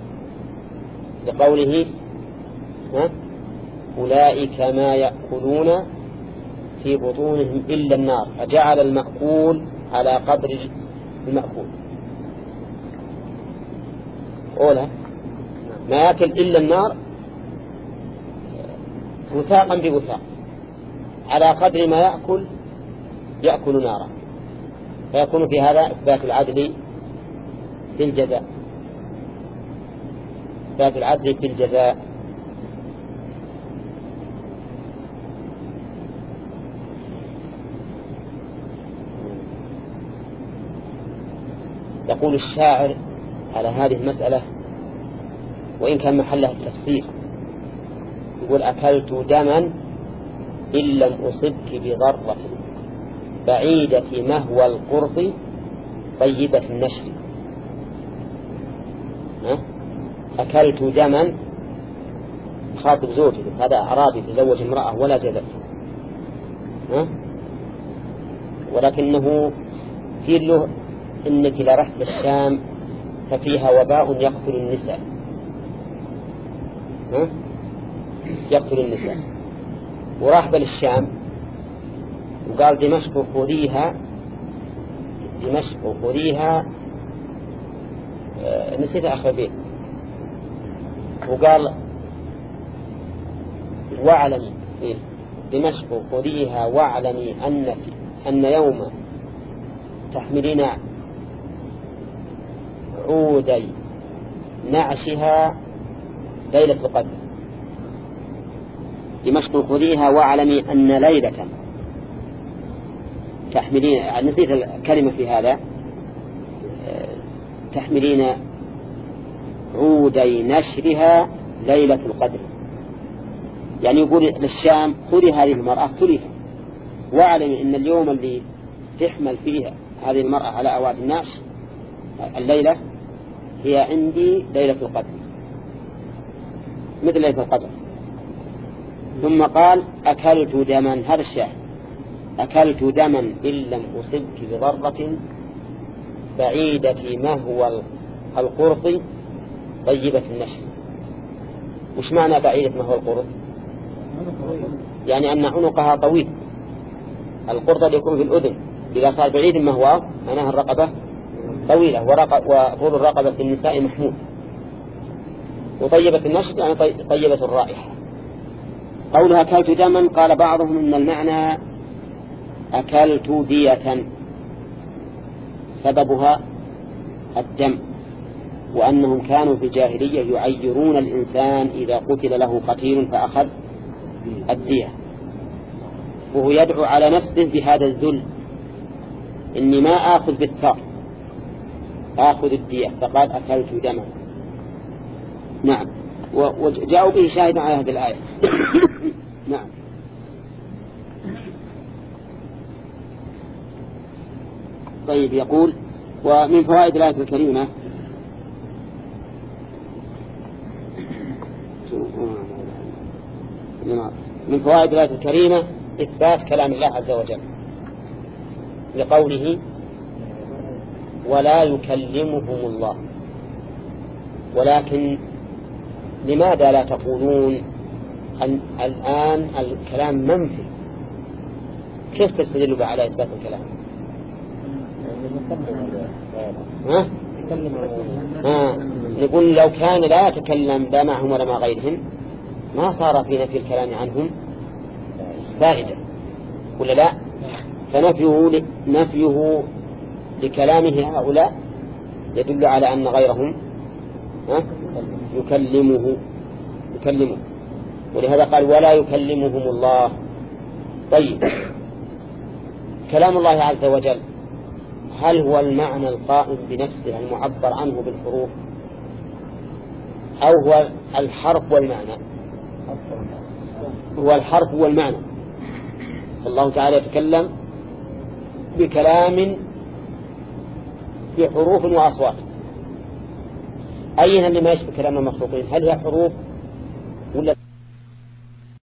لقوله ها أولئك ما يأكلون في بطونهم إلا النار، فجعل المأكول على قدر المأكول. أولا ما يأكل إلا النار وثاقا بوثاق، على قدر ما يأكل يأكل نارا، فيكون في هذا إثبات العدل في الجزاء، إثبات العدل في الجزاء. يقول الشاعر على هذه المسألة وإن كان محلها التفسير، يقول أكلت دما إن لم أصبك بضرة بعيدة مهوى القرط طيبة النشر. أكلت دما، خاطب زوجي، هذا أعرابي تزوج امرأة ولا جدل، ولكنه في له إنك لرحت الشام ففيها وباء يقتل النساء، يقتل النساء، وراح بالشام وقال دمشق خذيها، دمشق خذيها آه نسيت آخر بيت، وقال واعلمي إيه دمشق خذيها واعلمي أن أن يوم تحملين عودي نعشها ليلة القدر. دمشق خذيها واعلمي أن ليلة تحملين، نسيت الكلمة في هذا، تحملين عودي نشرها ليلة القدر. يعني يقول للشام خذي هذه المرأة كلها، واعلمي أن اليوم اللي تحمل فيها هذه المرأة على أواد الناس الليلة هي عندي ليلة القدر مثل ليلة القدر. ثم قال أكلت دما، هذا الشاهد، أكلت دما إن لم أصبك بضرة بعيدة ما هو القرط طيبة النشر. وش معنى بعيدة ما هو القرط؟ يعني أن عنقها طويل، القرط يكون في الأذن، إذا صار بعيد ما هو معناها الرقبة طويلة، وطول الرقبة في النساء محمود. وطيبة النشر يعني طيبة الرائحة. قولها أكلت دما، قال بعضهم إن المعنى أكلت دية سببها الدم، وأنهم كانوا في الجاهلية يعيرون الإنسان إذا قتل له قتيل فأخذ الدية، وهو يدعو على نفسه بهذا الذل، إني ما آخذ بالثار آخذ الدية، فقال أكلت دما. نعم، وجاءوا به شاهدا على هذه الآية. نعم. طيب، يقول ومن فوائد الآية الكريمة من فوائد الآية الكريمة إثبات كلام الله عز وجل لقوله ولا يكلمهم الله. ولكن لماذا لا تقولون أن الآن الكلام منفي؟ كيف تستدلوا على إثبات الكلام؟ ها؟ ها؟ نقول لو كان لا يتكلم لا معهم ولا مع غيرهم ما صار في نفي الكلام عنهم فائدة، ولا لا؟ فنفيه نفيه لكلامه هؤلاء يدل على أن غيرهم ها؟ يكلمه يكلمه ولهذا قال ولا يكلمهم الله. طيب، كلام الله عز وجل هل هو المعنى القائم بنفسه المعبر عنه بالحروف، أو هو الحرف والمعنى؟ هو الحرف والمعنى. الله تعالى يتكلم بكلام بحروف وأصوات. أيها اللي ما يشبه كلام المخلوقين، هل هي حروف ولا